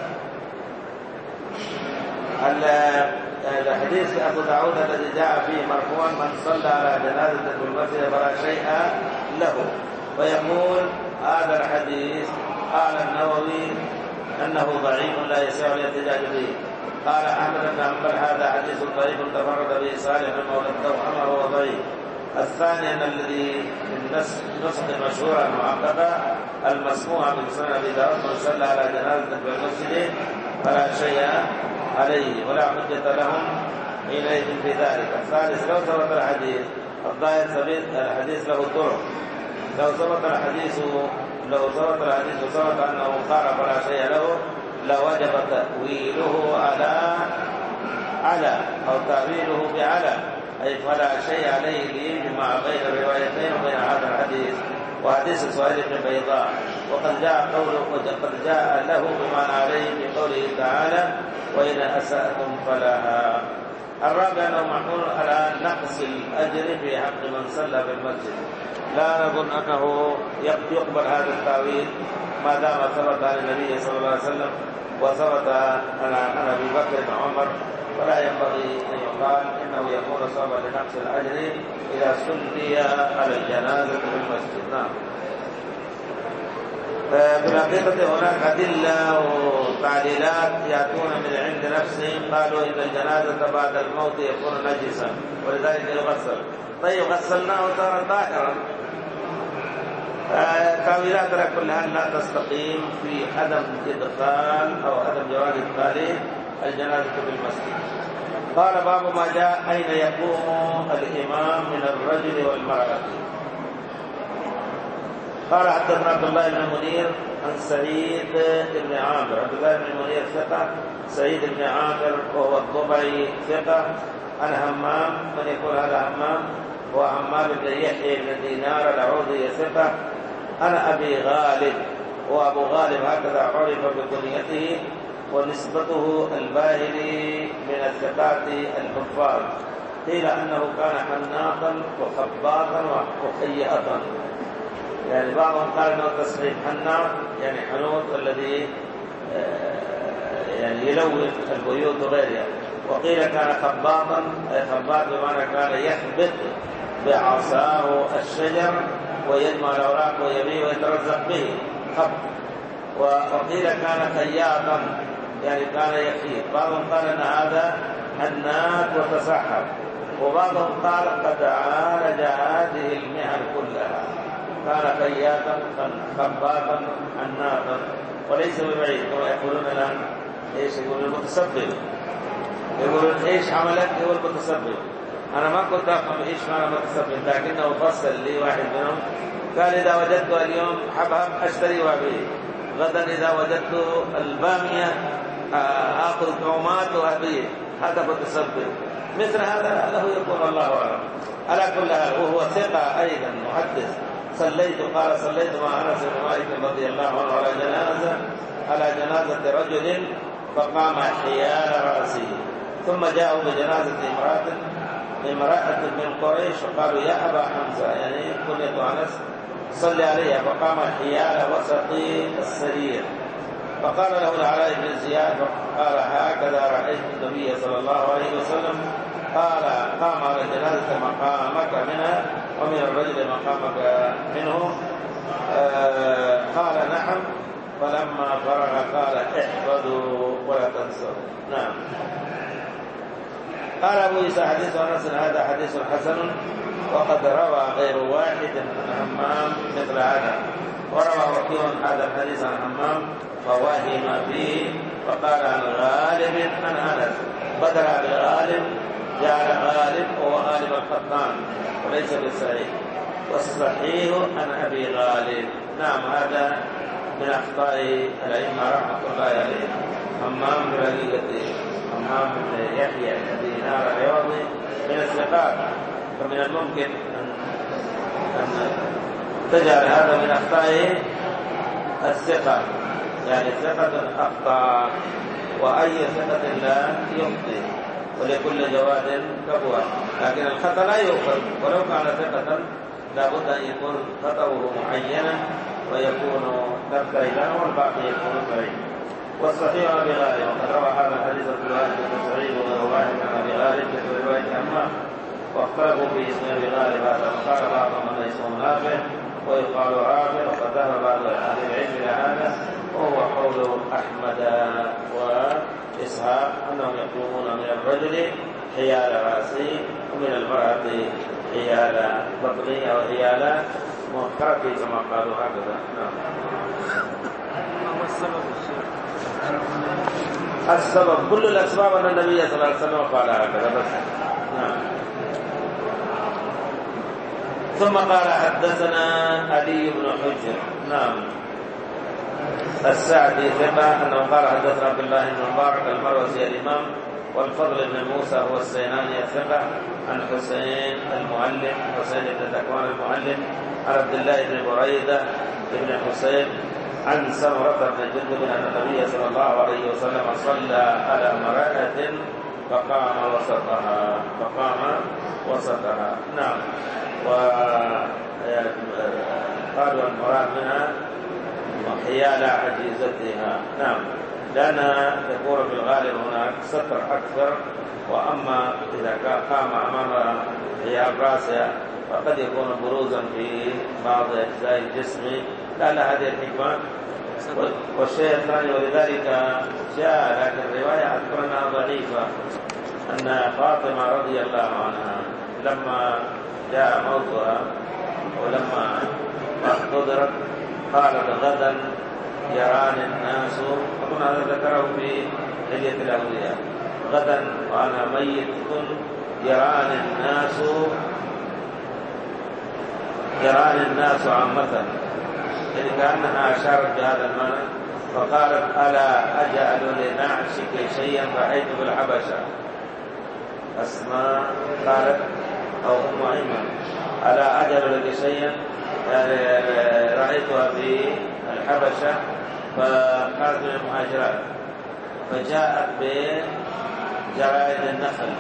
الحديث أبو داود الذي جاء فيه مرفوعا من صلى على جنازة في المسجد فلا شيء له، ويقول هذا الحديث قال النووي أنه ضعيف لا يسع الاحتجاج به. قال أحمد بن حنبل هذا حديث ضعيف تفرد به صالح بن مولى التوأم وهو ضعيف. الثاني أن الذي نسخ مشهورا محققا المسموع من سنن أبي داود من صلى على جنازة في المسجد فلا شيء عليه ولا حجة لهم حينئذ في ذلك. الثالث لو ثبت الحديث الظاهر ثبت الحديث له طرق، لو ثبت الحديث لو ثبت الحديث وثبت أنه قال فلا شيء له لوجب تأويله على على أو تأويله بعلى، أي فلا شيء عليه ليجمع بين الروايتين وبين هذا الحديث وحديث سهيل بن بيضاء. وقد جاء قوله وقد جاء له بمعنى عليه في قوله تعالى وإن أسأتم فلها. الرابع أنه محمول على نقص الأجر في حق من صلى في المسجد. لا نظن أنه يقبل هذا التأويل ما دام ثبت عن النبي صلى الله عليه وسلم وثبت عن أبي بكر وعمر، ولا ينبغي أن يقال إنه يكون سببا لنقص الأجر إذا صلي على الجنازة في المسجد. نعم. في الحقيقة هناك أدلة وتعليلات يأتون من عند نفسهم، قالوا إن الجنازة بعد الموت يكون نجسا ولذلك يغسل. طيب غسلناه صار طاهرا. تاويلات على كل حال لا تستقيم في عدم إدخال أو عدم جواز إدخال الجنازة في المسجد. قال باب ما جاء أين يقوم الإمام من الرجل والمرأة. قال حدثنا عبد الله بن منير عن سعيد بن عامر. عبد الله بن منير ثقة، سعيد بن عامر وهو الضبعي ثقة. عن همام، من يقول هذا همام هو همام بن يحيى بن دينار العوذي ثقة. أنا أبي غالب، وأبو غالب هكذا عرف بكنيته ونسبته الباهلي من الثقات الحفاظ. قيل أنه كان حناطا وخباطا وخياطا، يعني بعضهم قال أنه تصحيح حناط يعني حنوط الذي يعني يلون البيوت وغيرها، وقيل كان خباطا، أي خباط بمعنى كان يخبط بعصاه الشجر ويجمع الأوراق ويبيع ويترزق به خبط. وقيل كان خياطا يعني كان يخيط. بعضهم قال أن هذا حناط وتسحر، وبعضهم قال قد عالج هذه المهن كلها، كان خياطا خباطا حناطا. وليس ببعيد كما يقولون الآن ايش يقولون المتسبب، يقولون ايش عملك هو المتسبب. انا ما كنت افهم ايش معنى متسبب، لكنه فصل لي واحد منهم قال اذا وجدت اليوم حبهب اشتري وابيع، غدا اذا وجدت الباميه اخذ طعومات وابيع، هذا متسبب. مثل هذا له يكون الله اعلم. على كل حال وهو ثقه ايضا محدث. صليت قال صليت مع انس بن مالك رضي الله عنه على جنازه على جنازه رجل فقام حيال راسه، ثم جاءوا بجنازه امراه امراه من قريش فقالوا يا ابا حمزه يعني كنية انس صلي عليها، فقام حيال وسط السرير. فقال له العلاء بن زياد قال هكذا رايت النبي صلى الله عليه وسلم قال قام على الجنازة مقامك منها ومن الرجل مقامك منه. آه قال نعم. فلما فرغ قال احفظوا ولا تنسوا. نعم. قال أبو عيسى حديث أنس هذا حديث حسن، وقد روى غير واحد عن همام مثل هذا، وروى وكيع هذا الحديث عن همام فوهم فيه فقال عن غالب عن أنس بدل بالغالب جعل غالب وهو غالب القطان وليس بالصحيح، والصحيح عن أبي غالب. نعم هذا من أخطاء الأئمة رحمة الله عليه. همام برقيقة همام بن يحيى بن دينار العوضي من الثقات، فمن الممكن أن تجعل هذا من أخطاء الثقة، يعني ثقة أخطاء وأي ثقة لا يخطئ، ولكل جواد كبوة، لكن الخطأ لا يؤخذ ولو كان ثقة لابد أن يكون خطأه معينا ويكون تبتعيدا والباقي يكون بعيد. والصحيح أبي غالب وقد روى هذا الحديث عبد الله بن سعيد وهو واحد عن أبي غالب في رواية همام، واختلفوا في اسم أبي غالب هذا، وقال بعضهم أن اسمه نافع ويقال رافع، وقد ذهب بعض أهل العلم إلى هذا وهو قول أحمد وإسحاق أنهم يقومون من الرجل حيال راسه ومن المرأة حيال بطنه أو حيال مؤخرته كما قالوا هكذا. نعم. ما السبب الشيخ؟ السبب كل الأسباب أن النبي صلى الله عليه وسلم قال هكذا بس. نعم. ثم قال حدثنا علي بن حجر نعم السعدي ثقة أنه قال حدثنا عبد الله بن مبارك المروزي الإمام، والفضل بن موسى هو السيناني الثقة عن حسين المعلم حسين بن ذكوان المعلم عن عبد الله بن بريدة بن حسين عن سمرة بن جندب أن النبي صلى الله عليه وسلم صلى على امرأة فقام وسطها فقام وسطها. نعم. وقالوا المراد منها حيال عجيزتها. نعم. لأنها يكون في الغالب هناك ستر أكثر، وأما إذا قام أمام حيال راسها فقد يكون بروزا في بعض أجزاء الجسم لا لا هذه الحكمة. والشيء الثاني ولذلك جاء لكن الرواية أذكر أنها ضعيفة أن فاطمة رضي الله عنها لما جاء موتها ولما احتضرت قالت غدا يراني الناس، أظن هذا ذكره في حلية الأولياء، غدا وأنا ميت يراني الناس يراني الناس عامة، يعني كأنها أشارت بهذا المعنى. فقالت ألا أجعل لنعشك شيئا رأيت بالحبشة. أسماء قالت أو أم أيمن ألا أجعل لك شيئا رأيتها في الحبشة، فقالت من المهاجرات، فجاءت بجرائد النخل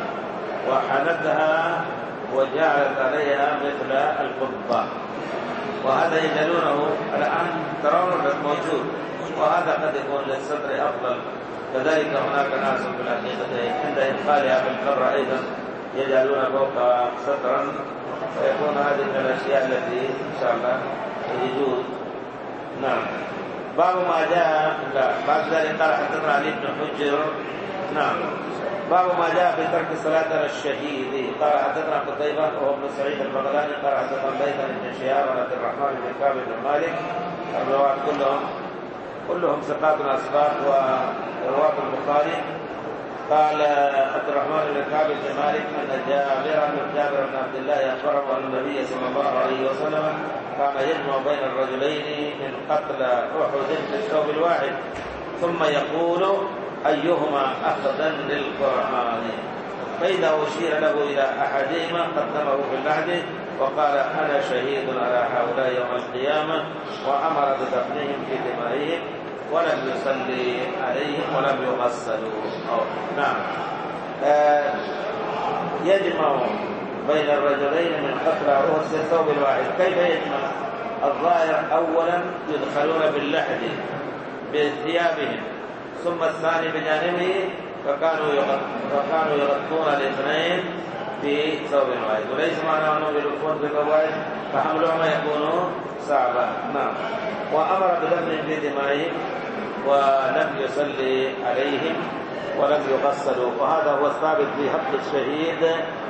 وحنتها وجعلت عليها مثل القبة، وهذا يجعلونه الآن ترون موجود، وهذا قد يكون للستر أفضل. كذلك هناك ناس في الحقيقة عند إدخالها في القبر أيضا يجعلون فوق سترا، فيكون هذه من الأشياء التي إن شاء الله يجوز. نعم. باب ما جاء لا بعد ذلك قال حدثنا علي بن حجر. نعم. باب ما جاء في ترك الصلاة على الشهيد. قال حدثنا قتيبة وهو ابن سعيد البغلاني قال حدثنا الليث بن شهاب عن عبد الرحمن بن كعب بن مالك. الرواة كلهم كلهم ثقات أسباط ورواة البخاري. قال عبد الرحمن بن كعب بن مالك أن جابر بن جابر بن عبد الله أخبره أن النبي صلى الله عليه وسلم كان يجمع بين الرجلين من قتل أحد في الثوب الواحد ثم يقول أيهما أخذا للقرآن، فإذا أشير له إلى أحدهما قدمه في اللحد وقال أنا شهيد على هؤلاء يوم القيامة، وأمر بدفنهم في دمائهم ولم يصلي عليهم ولم يغسلوا. نعم. آه يجمع بين الرجلين من قتل أحد في الثوب الواحد. كيف يجمع؟ الظاهر أولا يدخلون باللحد بثيابهم، ثم الثاني بجانبه فكانوا فكانوا يغطون الاثنين في ثوب واحد، وليس معنى انهم يلفون في ثوب واحد فحملهما يكون صعبا. نعم. وامر بدفن في دمائهم ولم يصلي عليهم ولم يغسلوا، وهذا هو الثابت في حق الشهيد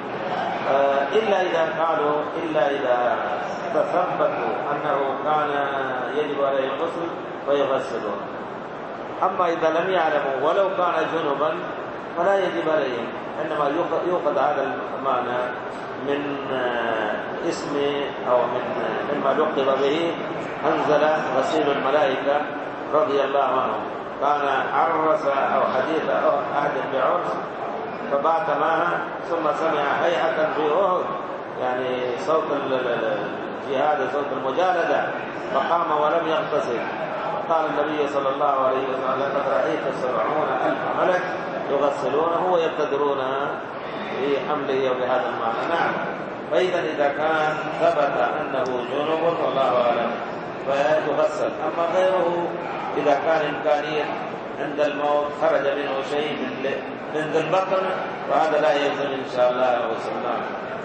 آه الا اذا قالوا الا اذا تثبتوا انه كان يجب عليه الغسل فيغسلون. أما إذا لم يعلموا ولو كان جنبا فلا يجب عليهم، إنما يؤخذ هذا المعنى من اسم أو من مما لقب به أنزل غسيل الملائكة رضي الله عنهم. كان عرس أو حديث أحد بعرس فبات معها ثم سمع هيئة في أحد، يعني صوت الجهاد صوت المجالدة، فقام ولم يغتسل. قال النبي صلى الله عليه وسلم لقد رأيت سبعون ألف ملك يغسلونه ويبتدرون في حمله وبهذا المعنى. نعم. فإذا إذا كان ثبت أنه جنوب والله أعلم فيغسل. أما غيره إذا كان إمكانية عند الموت خرج منه شيء من ذي البطن فهذا لا يلزم إن شاء الله وسلم.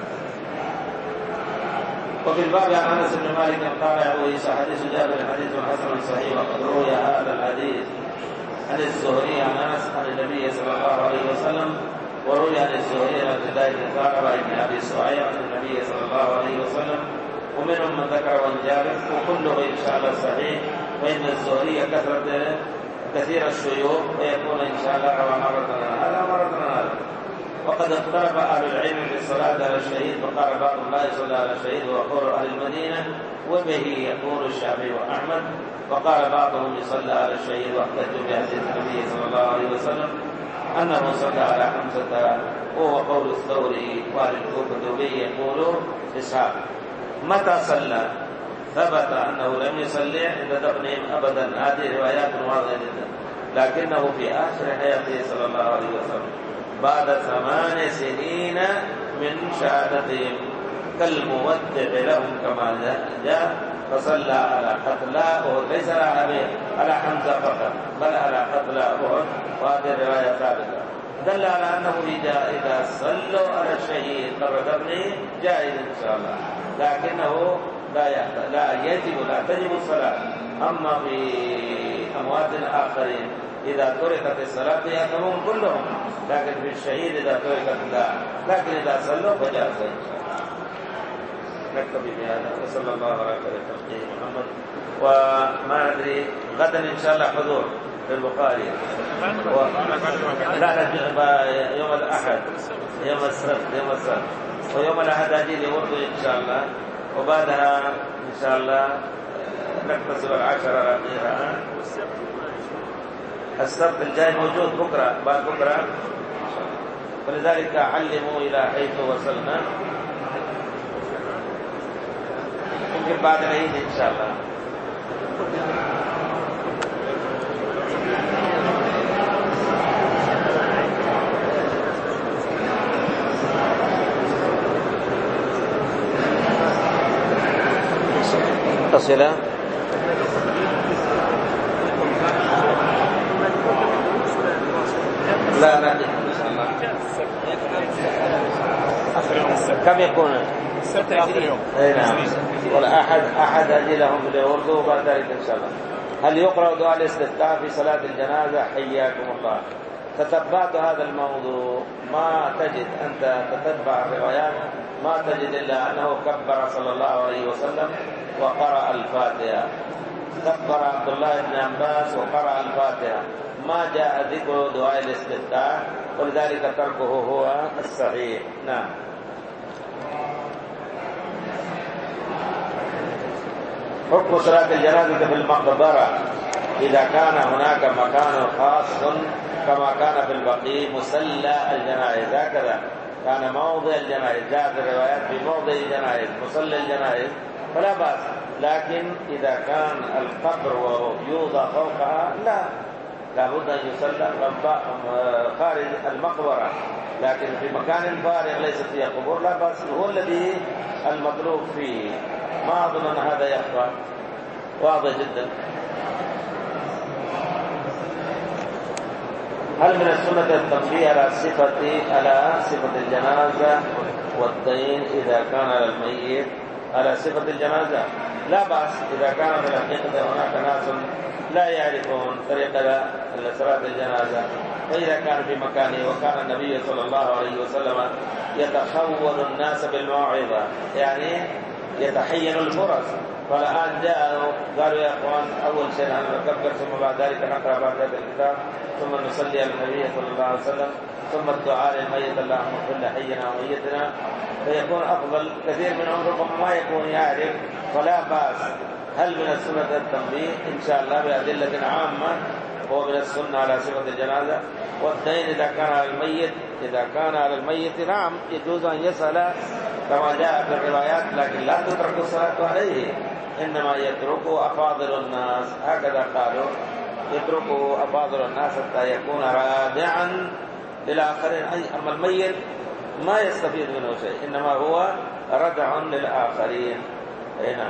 وفي الباب عن انس بن مالك قال ابو عيسى حديث جابر حديث حسن صحيح، وقد روي هذا الحديث عن الزهري عن انس عن النبي صلى الله عليه وسلم، وروي عن الزهري عن عبد الله بن ثعلبه بن ابي سعيد عن النبي صلى الله عليه وسلم، ومنهم من ذكر عن جابر، وكله ان شاء الله صحيح، فان الزهري كثرة كثير الشيوخ ويكون ان شاء الله روى مرة هذا مرة هذا. وقد اختلف أهل العلم في الصلاة على الشهيد، فقال بعضهم لا يصلى على الشهيد وقول أهل المدينة، وبه يقول الشافعي وأحمد، وقال بعضهم يصلى على الشهيد، واحتجوا بحديث النبي صلى الله عليه وسلم أنه صلى على حمزة، وهو قول الثوري، وأهل الكوفة يقول إسحاق. متى صلى؟ ثبت أنه لم يصلي عند دفنهم أبدا، هذه روايات واضحة جدا، لكنه في آخر حياته صلى الله عليه وسلم بعد ثمان سنين من شهادتهم كالمودع لهم كما جاء، فصلى على قتلى أحد، ليس على حمزة فقط بل على قتلى أحد، وهذه الرواية ثابتة. دل على أنه إذا صلوا على الشهيد قبل دفنه جائز إن شاء الله، لكنه لا يحت- لا يجب لا تجب الصلاة. أما في أموات آخرين إذا تركت الصلاة يأثمون كلهم، لكن في الشهيد إذا تركت لا، لكن إذا صلوا فجاز. نكتفي بهذا وصلى الله على خير خلقه محمد. وما أدري غدا إن شاء الله حضور في البخاري و... لا لا يوم الأحد، يوم السبت، يوم السبت ويوم الأحد أجي لأردو إن شاء الله، وبعدها إن شاء الله نكتسب العشرة الأخيرة. السبت الجاي موجود بكرة، بعد بكرة، فلذلك علموا إلى حيث وصلنا، ممكن بعد العيد إن شاء الله. أصلة لا لا إن شاء الله. كم يكون؟ السبت آخر يوم. أي نعم. والأحد أحد أجي لهم بالأردو وبعد ذلك إن شاء الله. هل يقرأ دعاء الاستفتاح في صلاة الجنازة؟ حياكم الله. تتبعت هذا الموضوع، ما تجد أنت تتبع الروايات ما تجد إلا أنه كبر صلى الله عليه وسلم وقرأ الفاتحة. كبر عبد الله بن عباس وقرأ الفاتحة، ما جاء ذكر دعاء الاستفتاح، ولذلك تركه هو الصحيح. نعم. حكم صلاة الجنازة في المقبرة إذا كان هناك مكان خاص كما كان في البقيع مصلى الجنائز، هكذا كان موضع الجنائز، جاءت الروايات في موضع الجنائز مصلى الجنائز فلا بأس، لكن إذا كان القبر ويوضع فوقها لا، لابد أن يصلى خارج المقبرة، لكن في مكان فارغ ليس فيه قبور لا بأس، هو الذي المطلوب فيه. ما أظن أن هذا يخفى، واضح جدا. هل من السنة التنبيه على صفة على صفة الجنازة والدين إذا كان على الميت على صفة الجنازة؟ لا بأس إذا كان في الحقيقة هناك ناس لا يعرفون طريقة صلاة الجنازة، فإذا كان في مكانه، وكان النبي صلى الله عليه وسلم يتخول الناس بالموعظة، يعني يتحين الفرص. فالآن جاءوا قالوا يا أخوان أول شيء أن نكبر، ثم بعد ذلك نقرأ بعد هذا الكتاب، ثم نصلي على النبي صلى الله عليه وسلم، ثم الدعاء للميت اللهم اغفر لحينا وميتنا، فيكون أفضل. كثير منهم ربما ما يكون يعرف، فلا بأس. هل من السنة التنبيه؟ إن شاء الله بأدلة عامة، هو من السنة على صفة الجنازة. والدين إذا كان على الميت إذا كان على الميت نعم يجوز أن يسأل كما جاء في الروايات، لكن لا تترك الصلاة عليه، إنما يتركه أفاضل الناس، هكذا قالوا، يتركه أفاضل الناس حتى يكون رادعا للآخرين. أما الميت ما يستفيد منه شيء، إنما هو ردع للآخرين. هنا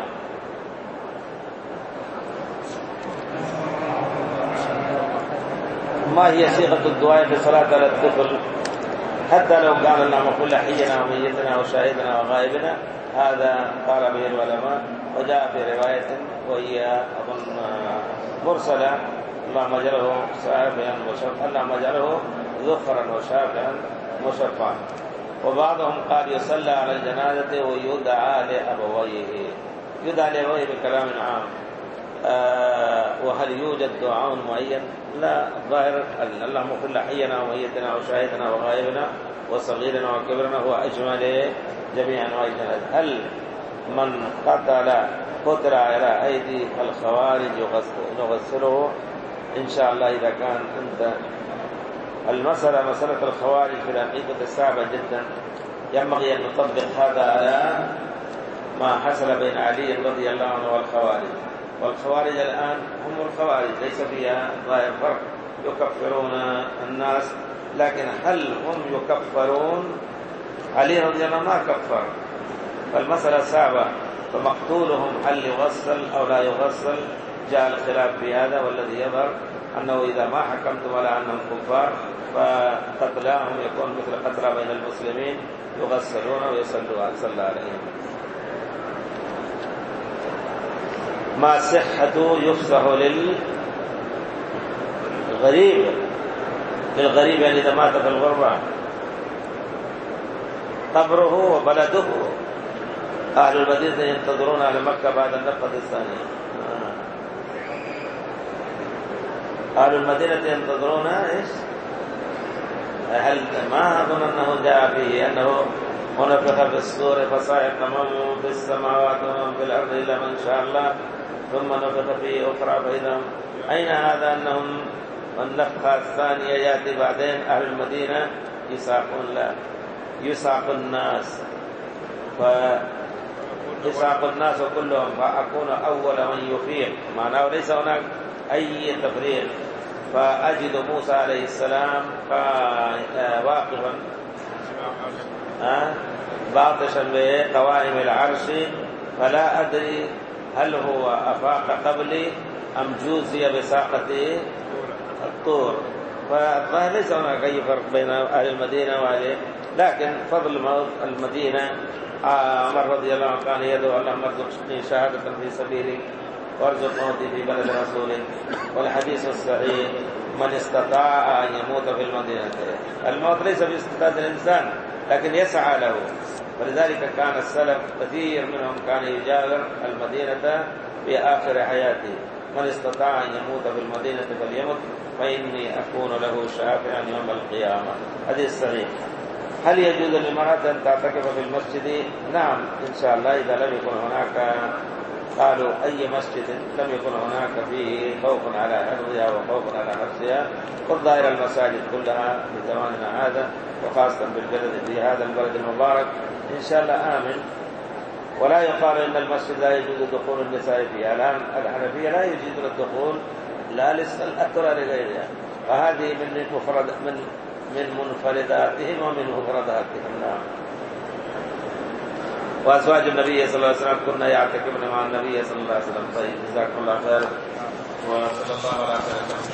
ما هي صيغة الدعاء في صلاة على الطفل حتى لو كان اللهم كل حينا وميتنا وشاهدنا وغائبنا؟ هذا قال به العلماء، وجاء في رواية وهي أظن مرسلة، اللهم اجعله شافعا وشفعا، اللهم اجعله ذخرا وشافعا وشفعا. وبعضهم قال يصلى على الجنازة ويدعى لأبويه، يدعى لأبويه بكلام عام. آه وهل يوجد دعاء معين؟ لا، ظاهر اللهم كل حينا وميتنا وشاهدنا وغائبنا وصغيرنا وكبرنا هو أجمل جميع أنواع الجنازة. هل من قتل قتل على أيدي الخوارج نغسله؟ إن شاء الله إذا كان أنت المسألة مسألة الخوارج في الحقيقة صعبة جدا، ينبغي أن نطبق هذا على ما حصل بين علي رضي الله عنه والخوارج. والخوارج الآن هم الخوارج، ليس فيها ظاهر فرق، يكفرون الناس، لكن هل هم يكفرون؟ علي رضي الله عنه ما كفر، فالمسألة صعبة. فمقتولهم هل يغسل أو لا يغسل؟ جاء الخلاف في هذا، والذي يظهر أنه إذا ما حكمتم على أنهم كفار فقتلاهم يكون مثل قتلى بين المسلمين، يغسلون ويصلى عليهم. ما صحته يفسح للغريب للغريب يعني إذا مات في الغربة قبره وبلده. أهل المدينة ينتظرون أهل مكة بعد النفخة الثانية. أهل المدينة ينتظرون إيش؟ هل ما أظن أنه جاء فيه أنه ونفخ في الصور فصعق من في السماوات ومن في الأرض إلا من شاء الله ثم نفخ فيه أخرى فإذا أين هذا أنهم النفخة الثانية يأتي بعدين أهل المدينة يساقون لا يساق الناس فيساق الناس كلهم فأكون أول من يفيق معناه ليس هناك أي تفريق. فأجد موسى عليه السلام واقفا باطشا بقوائم العرش فلا أدري هل هو أفاق قبلي أم جوزي بساقة الطور. فليس هناك أي فرق بين أهل المدينة وأهل، لكن فضل موت المدينة. عمر رضي الله عنه كان يدعو اللهم ارزقني شهادة في سبيلك وارزق موتي في بلد رسولك. والحديث الصحيح من استطاع أن يموت في المدينة. الموت ليس باستطاعة الإنسان لكن يسعى له. ولذلك كان السلف كثير منهم كان يجاور المدينة في آخر حياته. من استطاع أن يموت في المدينة فليمت فإني أكون له شافعا يوم القيامة. حديث صحيح. هل يجوز للمرأة أن تعتكف في المسجد؟ نعم إن شاء الله إذا لم يكن هناك، قالوا أي مسجد لم يكن هناك فيه خوف على عرضها وخوف على نفسها. والظاهر المساجد كلها في زماننا هذا وخاصة بالبلد في هذا البلد المبارك إن شاء الله آمن. ولا يقال إن المسجد لا يجوز دخول النساء فيها. الآن الحنفية لا يجوز الدخول لا للأثر لغيرها، وهذه من مفرد من من منفرداتهم ومن مفرداتهم. نعم. وأزواج النبي صلى الله عليه وسلم كنا يعتكفن مع النبي صلى الله عليه وسلم. طيب جزاكم الله خير وصلى الله على خير.